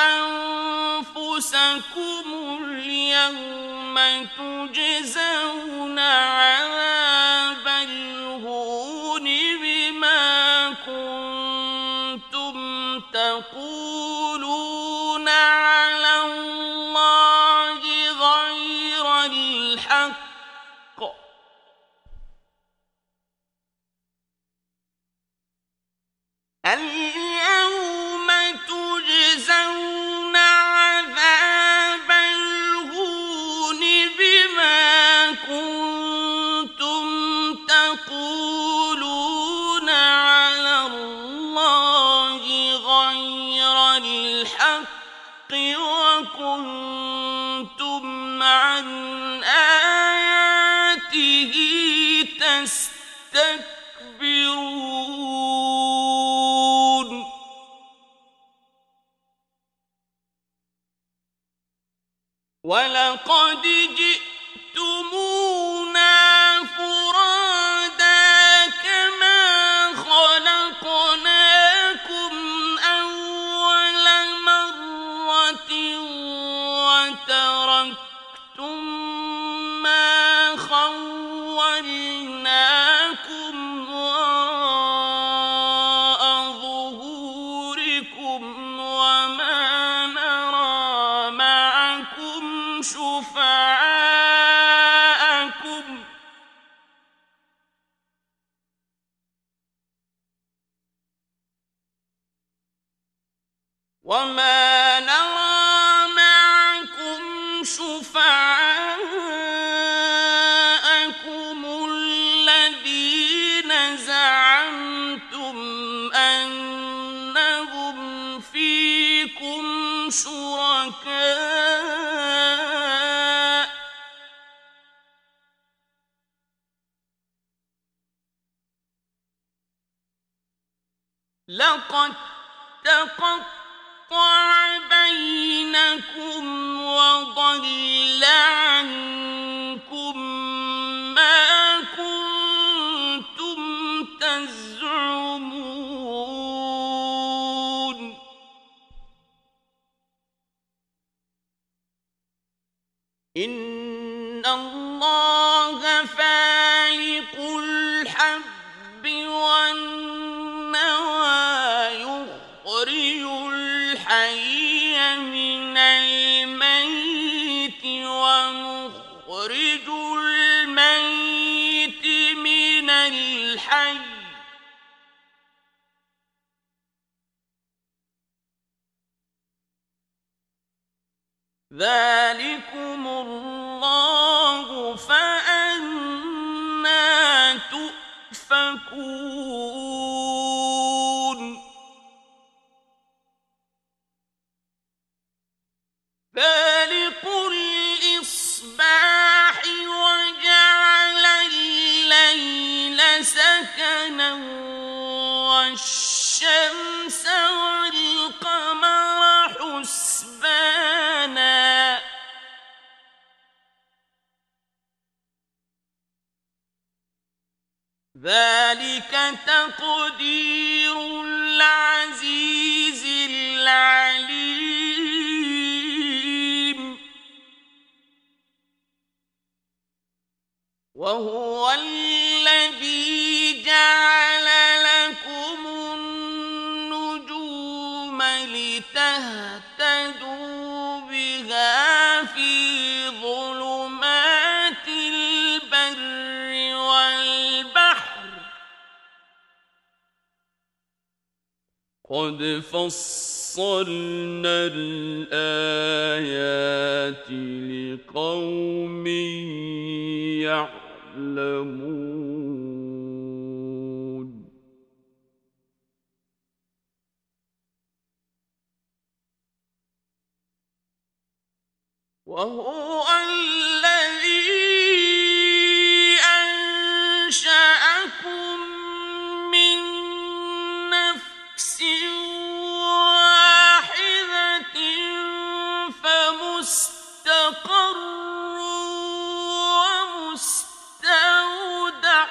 أنفسكم اليوم تجزون عذاب الهون بما كنتم تقولون على الله غير الحق اليوم تجزون عذاب الهون بما كنتم تقولون على الله غير الحق وكنتم عن آياته تستكبرون ولقد جئتمونا فرادا كما خلقناكم أول مرة وما نرى معكم شفعاءكم الذين زعمتم أنهم فيكم شركاء لقد تقطع بينكم وضل عنكم ما كنتم تزعمون إن الله فالق الحب والنوى يخرج الحي من الميت ومخرج الميت من الحي ذلكم الله فأنى تؤفكون فالق الإصباح وجعل الليل سكنا والشمس والقمر حسبانا ذلك تقدير العزيز العليم وهو الذي جعل لكم النجوم لتهتدوا بها في ظلمات البر والبحر قد فصلنا الآيات لقوم يعلمون وهو الذي أنشأكم من نفس واحدة فمستقر ومستودع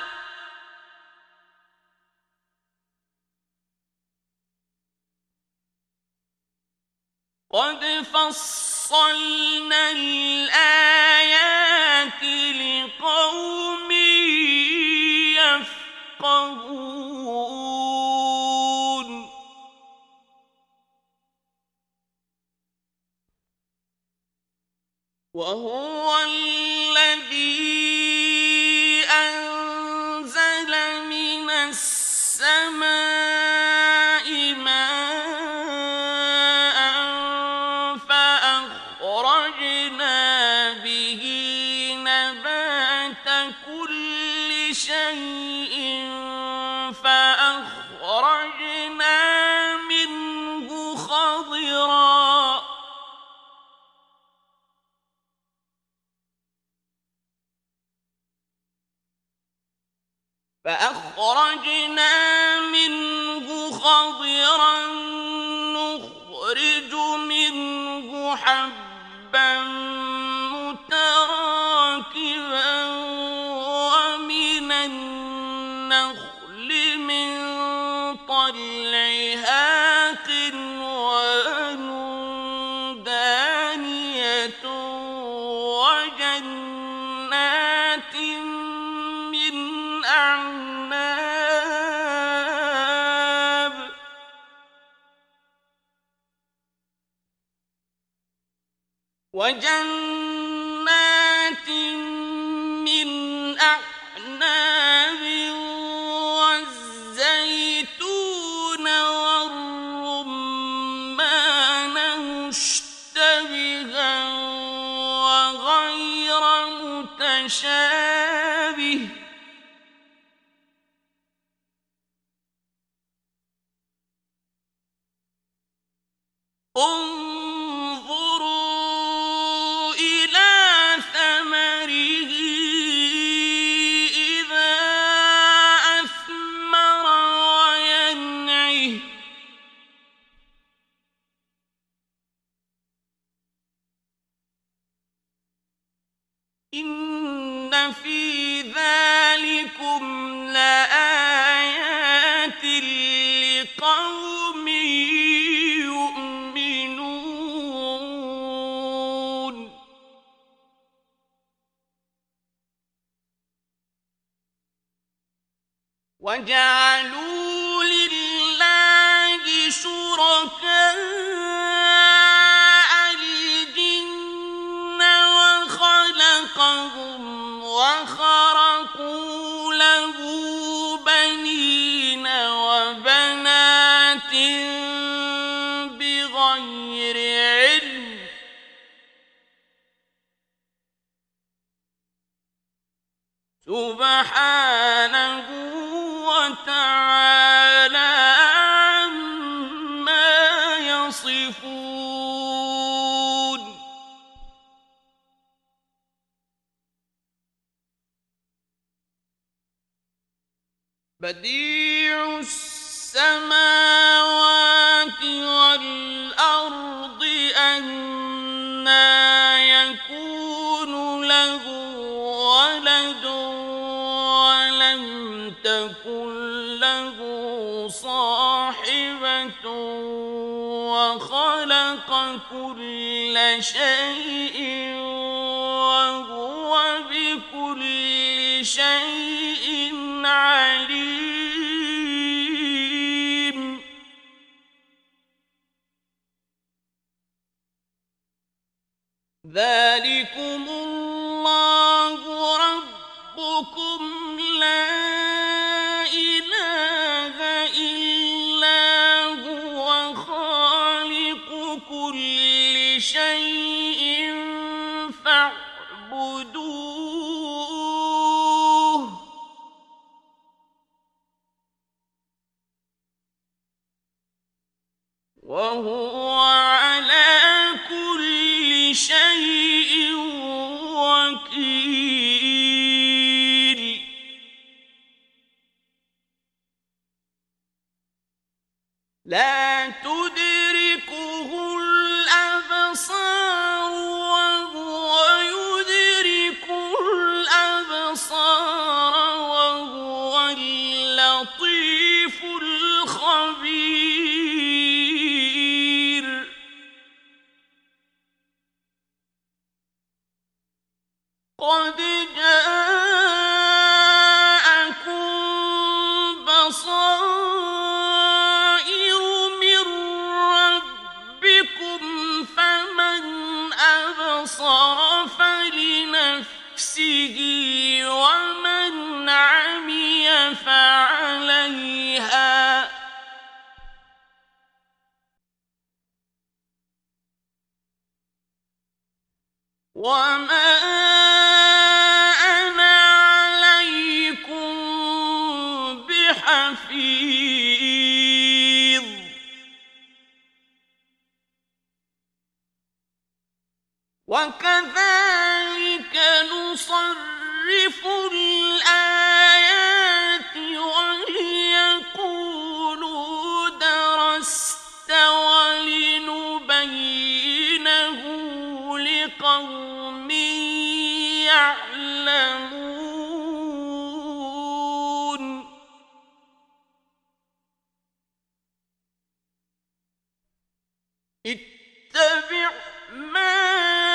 قد فصلنا الآيات لقوم يفقهون وهو الذي أنزل من السماء ماء فأخرجنا به نبات كل شيء فأخرجنا منه خضرا فأخرجنا منه خضرا نخرج منه حبا متراكبا ومن النخل من طلعها قنوان دانية وجنات من أعناب وجنات من أعناب والزيتون والرمان مشتبها وغير متشابه انظروا إلى ثمره إذا أثمر وينعه إن في ذلكم لآيات لقوم يؤمنون وجعلوا لله شركاء الجن وخلقهم وخرقوا له بنين وبنات بغير علم سبحانه وتعالى عما يصفون بديع السماوات والأرض أنى يكون له ولد ولم تكن له صاحبة وخلق كل شيء وهو بكل شيء عليم ذلكم الله ربكم لا إله إلا هو خالق كل شيء فاعبدوه وهو على كل شيء وكيل لا تدركه الأبصار وهو يدرك الأبصار وهو اللطيف الخبير قد جاءكم بصائر من ربكم فمن أبصر فلنفسه ومن عمي فعليها وما أنا عليكم بحفيظ وكذلك نصرف الآيات وليقولوا درست ولنبينه لقوم يعلمون اتبع ما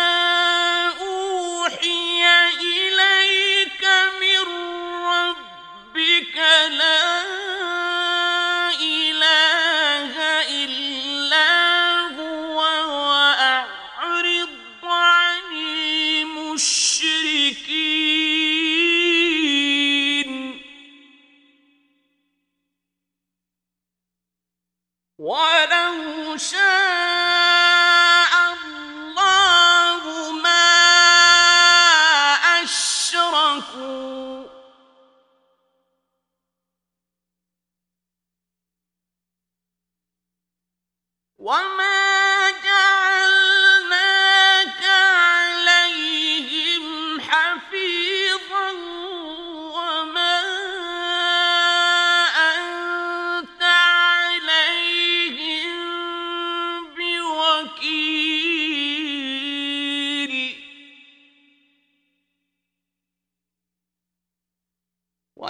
أوحي إليك من ربك لا إله إلا هو وأعرض عن المشركين ولو شاء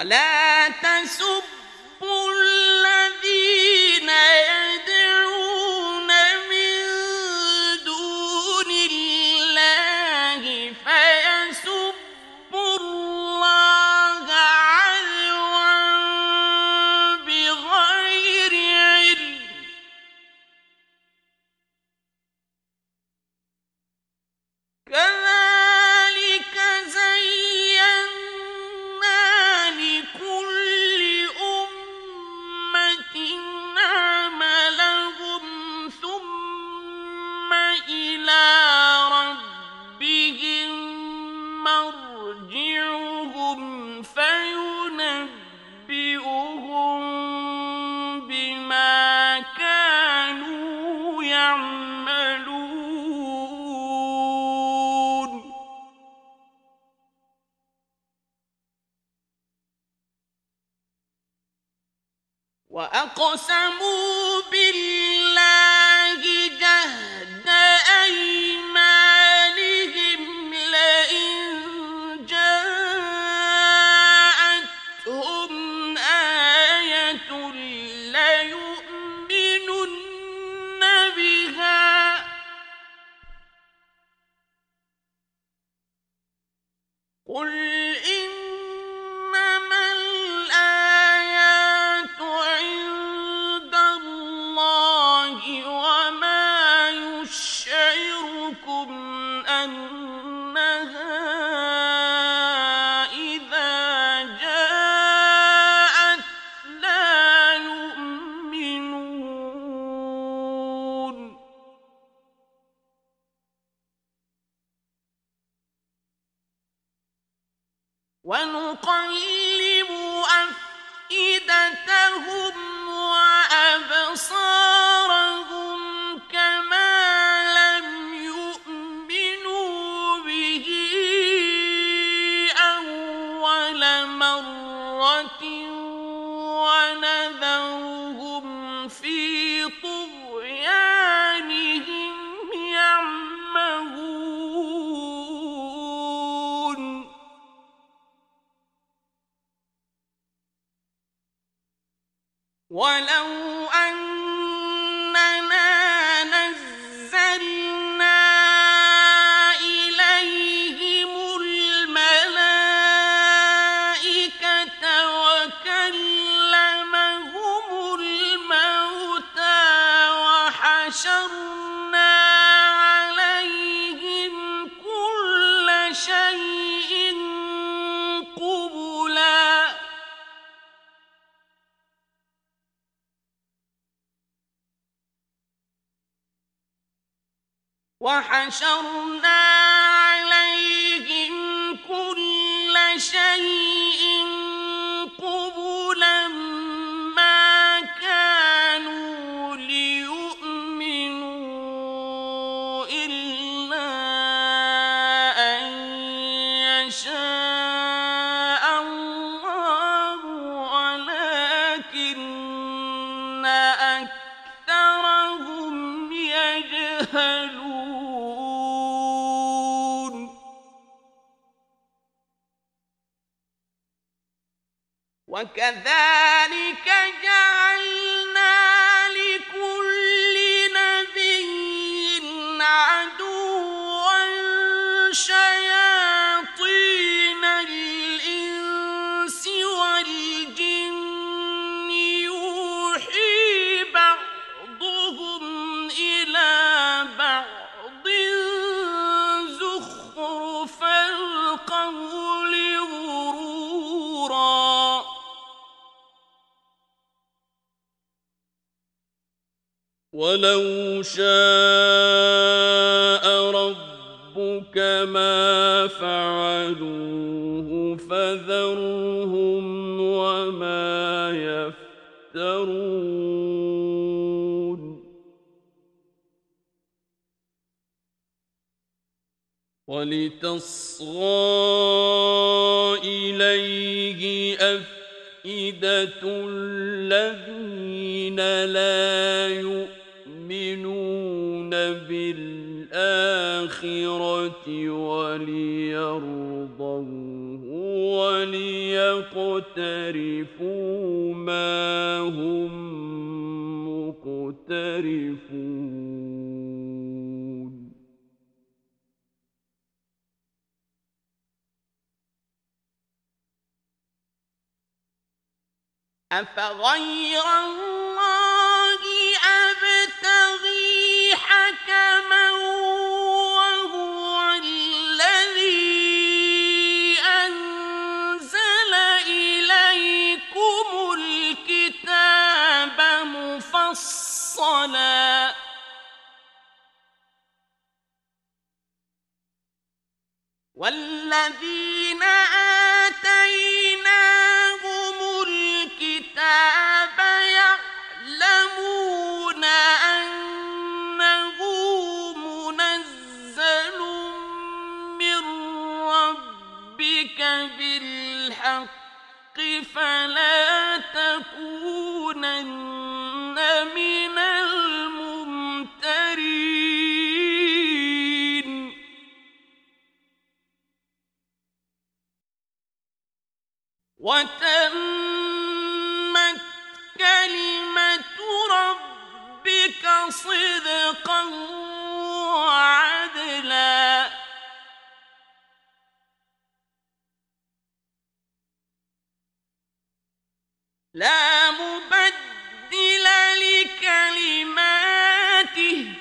ولا تسبوا الذين يدعون من دون الله فيسبوا الله عدوا بغير علم كذلك زينا لكل أمة عملهم ثم إلى ربهم مرجعهم فينبئهم بما كانوا يعملون وأقسموا بالله جهد أيمانهم لئن جاءتهم آية ليؤمنن بها قل إنما الآيات عند الله وما يشعركم أنها إذا جاءت لا يؤمنون ونقلب أفئدتهم وأبصارهم كما لم يؤمنوا به أول مرة ونذرهم في طغيانهم يعمهون ولو أننا نزلنا إليهم الملائكة وكلمهم الموتى وحشرنا عليهم كل شيء قبلا وحشرنا عليهم كل شيء قبلا ما كانوا ليؤمنوا إلا أن يشاء الله ولكن أكثرهم يجهلون وكذلك جعلنا لكل نبي عدوا شياطين الإنس والجن يوحي بعضهم إلى بعض زخرف القول غرورا ولو شاء ربك ما فعلوه فذرهم وما يفترون ولتصغى إليه أفئدة الذين لا يؤمنون بالآخرة وليرضوه وليقترفوا ما هم مقترفون أفغير الله أبتغي حكما وهو الذي أنزل إليكم الكتاب مفصلا والذين آتيناهم الكتاب يعلمون أنه منزل من ربك بالحق فلا تكونن من الممترين وتمت كلمة ربك صدقا وعدلا لا مبدل لكلماته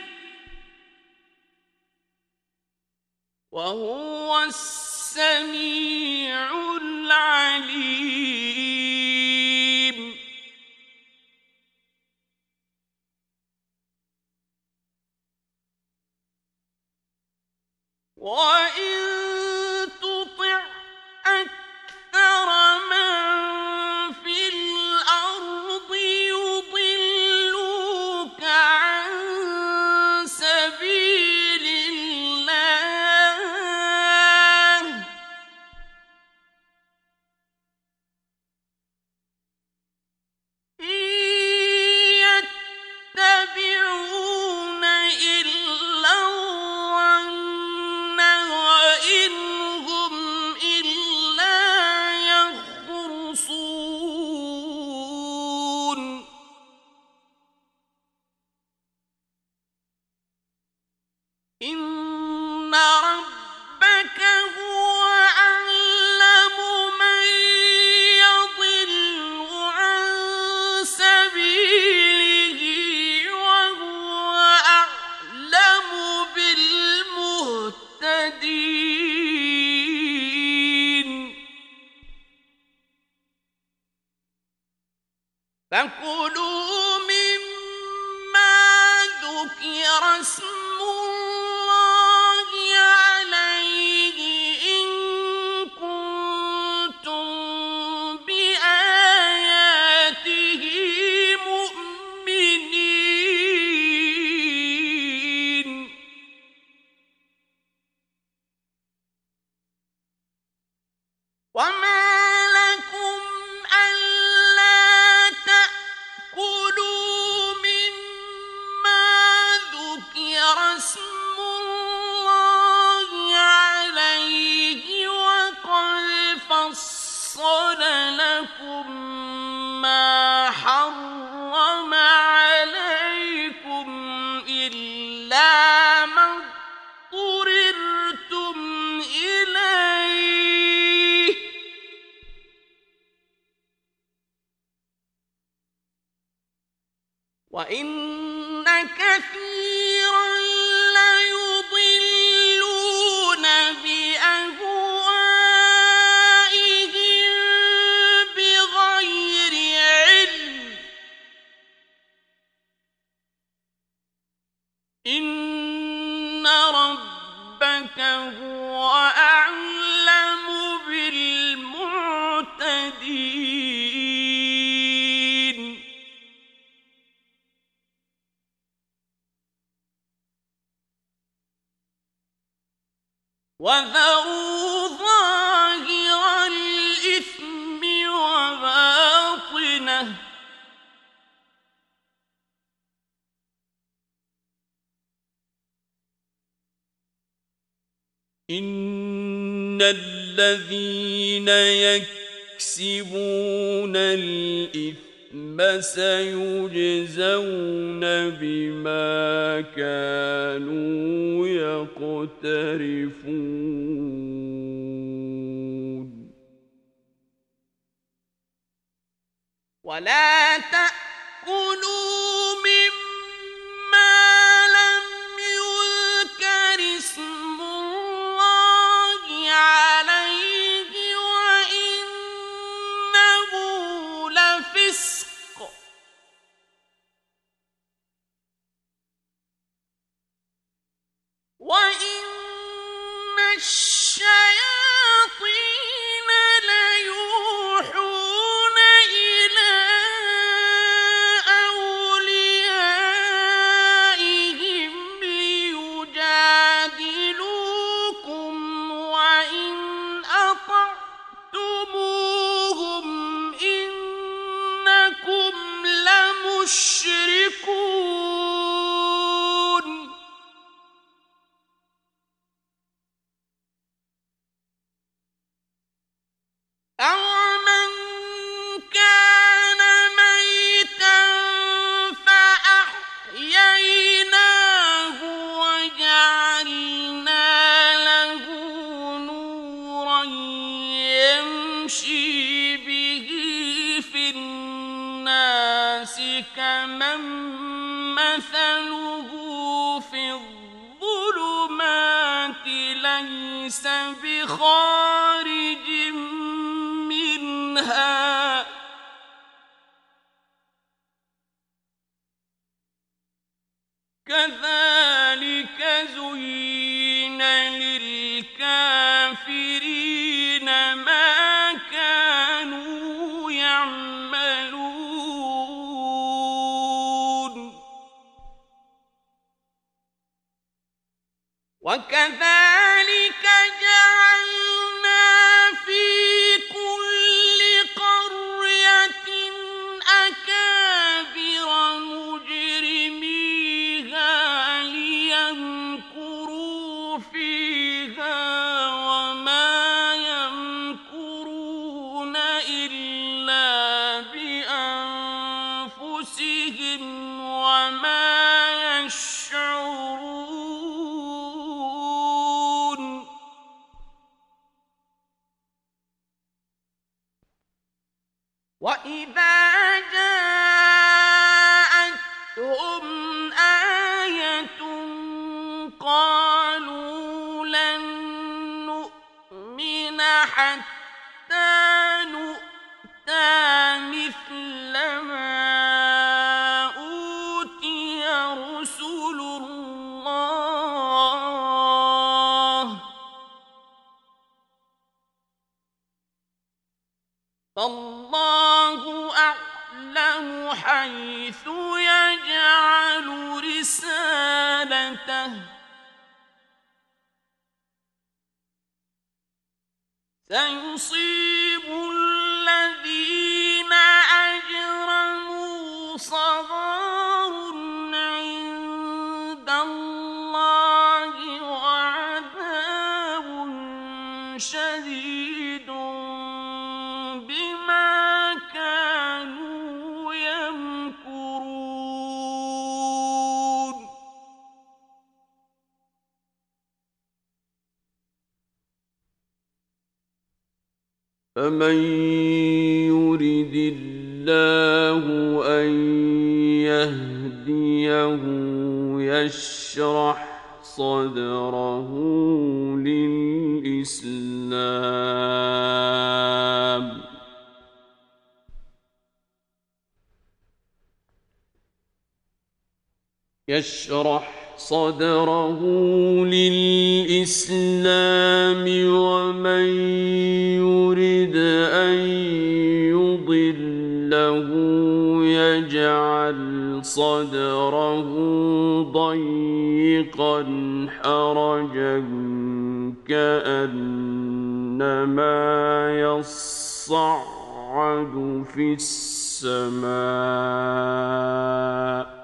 وهو السميع العليم وإن تطع أكثر من في الأرض يضلوك عن سبيل الله إن يتبعون إلا الظن وإن هم إلا يخرصون إن ربك هو أعلم من يضل عن سبيله وهو أعلم بالمهتدين فكلوا مما ذكر اسم الله عليه إن كنتم بآياته مؤمنين وما لكم ألا تأكلوا مما ذكر اسم الله عليه وقد فصل لكم ما حرم عليكم إلا ما اضطررتم إليه وإن كثيرا ليضلون بأهوائهم بغير علم إن ربك هو أعلم بالمعتدين وذروا ظاهر الإثم وباطنه إن الذين يكسبون الإثم سيجزون بما كانوا يقترفون ولا تأكلوا مما لم يذكر اسم الله عليه وإنه لفسق وإن الشياطين ليوحون إلى أوليائهم ليجادلوكم وإن أطعتموهم إنكم لمشركون أَوَمَنْ كَانَ مَيْتًا فَأَحْيَيْنَاهُ وَجَعَلْنَا لَهُ نُورًا يَمْشِي بِهِ فِي النَّاسِ كَمَنْ مَثَلُهُ فِي الظُّلُمَاتِ لَيْسَ بِخَارِجٍ منها كذلك زين للكافرين ما كانوا يعملون وكذلك جعلنا في كل قرية أكابر مجرميها ليمكروا فيها وما يمكرون إلا بأنفسهم وما يشعرون وَإِذَا جَاءَتْهُمْ آيَةٌ قَالُوا لَن نُّؤْمِنَ حَتَّىٰ نُؤْتَىٰ مِثْلَ مَا أُوتِيَ رُسُلُ اللَّهِ فالله أعلم حيث يجعل رسالته سيصيب الذين أجرموا صغار عند الله وعذاب شديد بما كانوا يمكرون فمن يرد الله أن يهديه يشرح صدره للإسلام يشرح صدره للإسلام ومن يرد أن يضله يجعل صدره ضيقا حرجا كأنما يصعد في السماء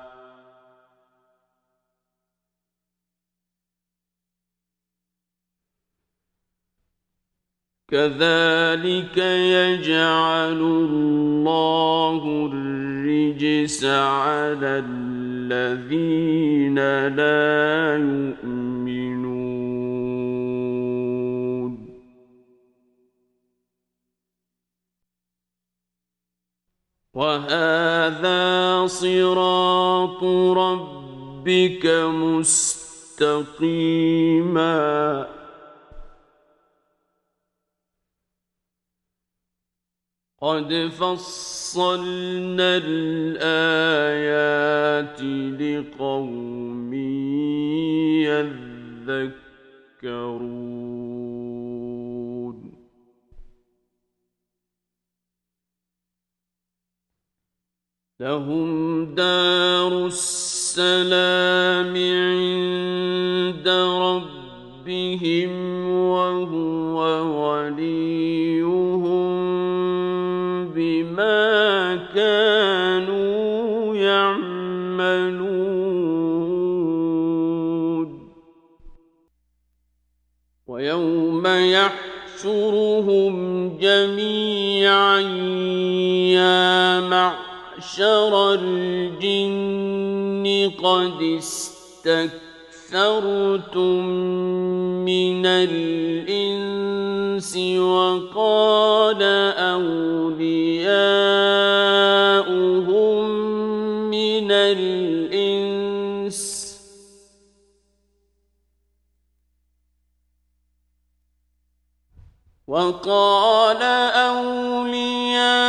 كذلك يجعل الله الرجس على الذين لا يؤمنون. وهذا صراط ربك مستقيما قد فصلنا الآيات لقوم يذكرون. لهم دار السلام عند ربهم وهو وليهم بما كانوا يعملون. ويوم يحشرهم جميعا يا معشر الجن قد استكثرتم من الإنس وقال أولياؤهم من الإنس وقال أولياؤهم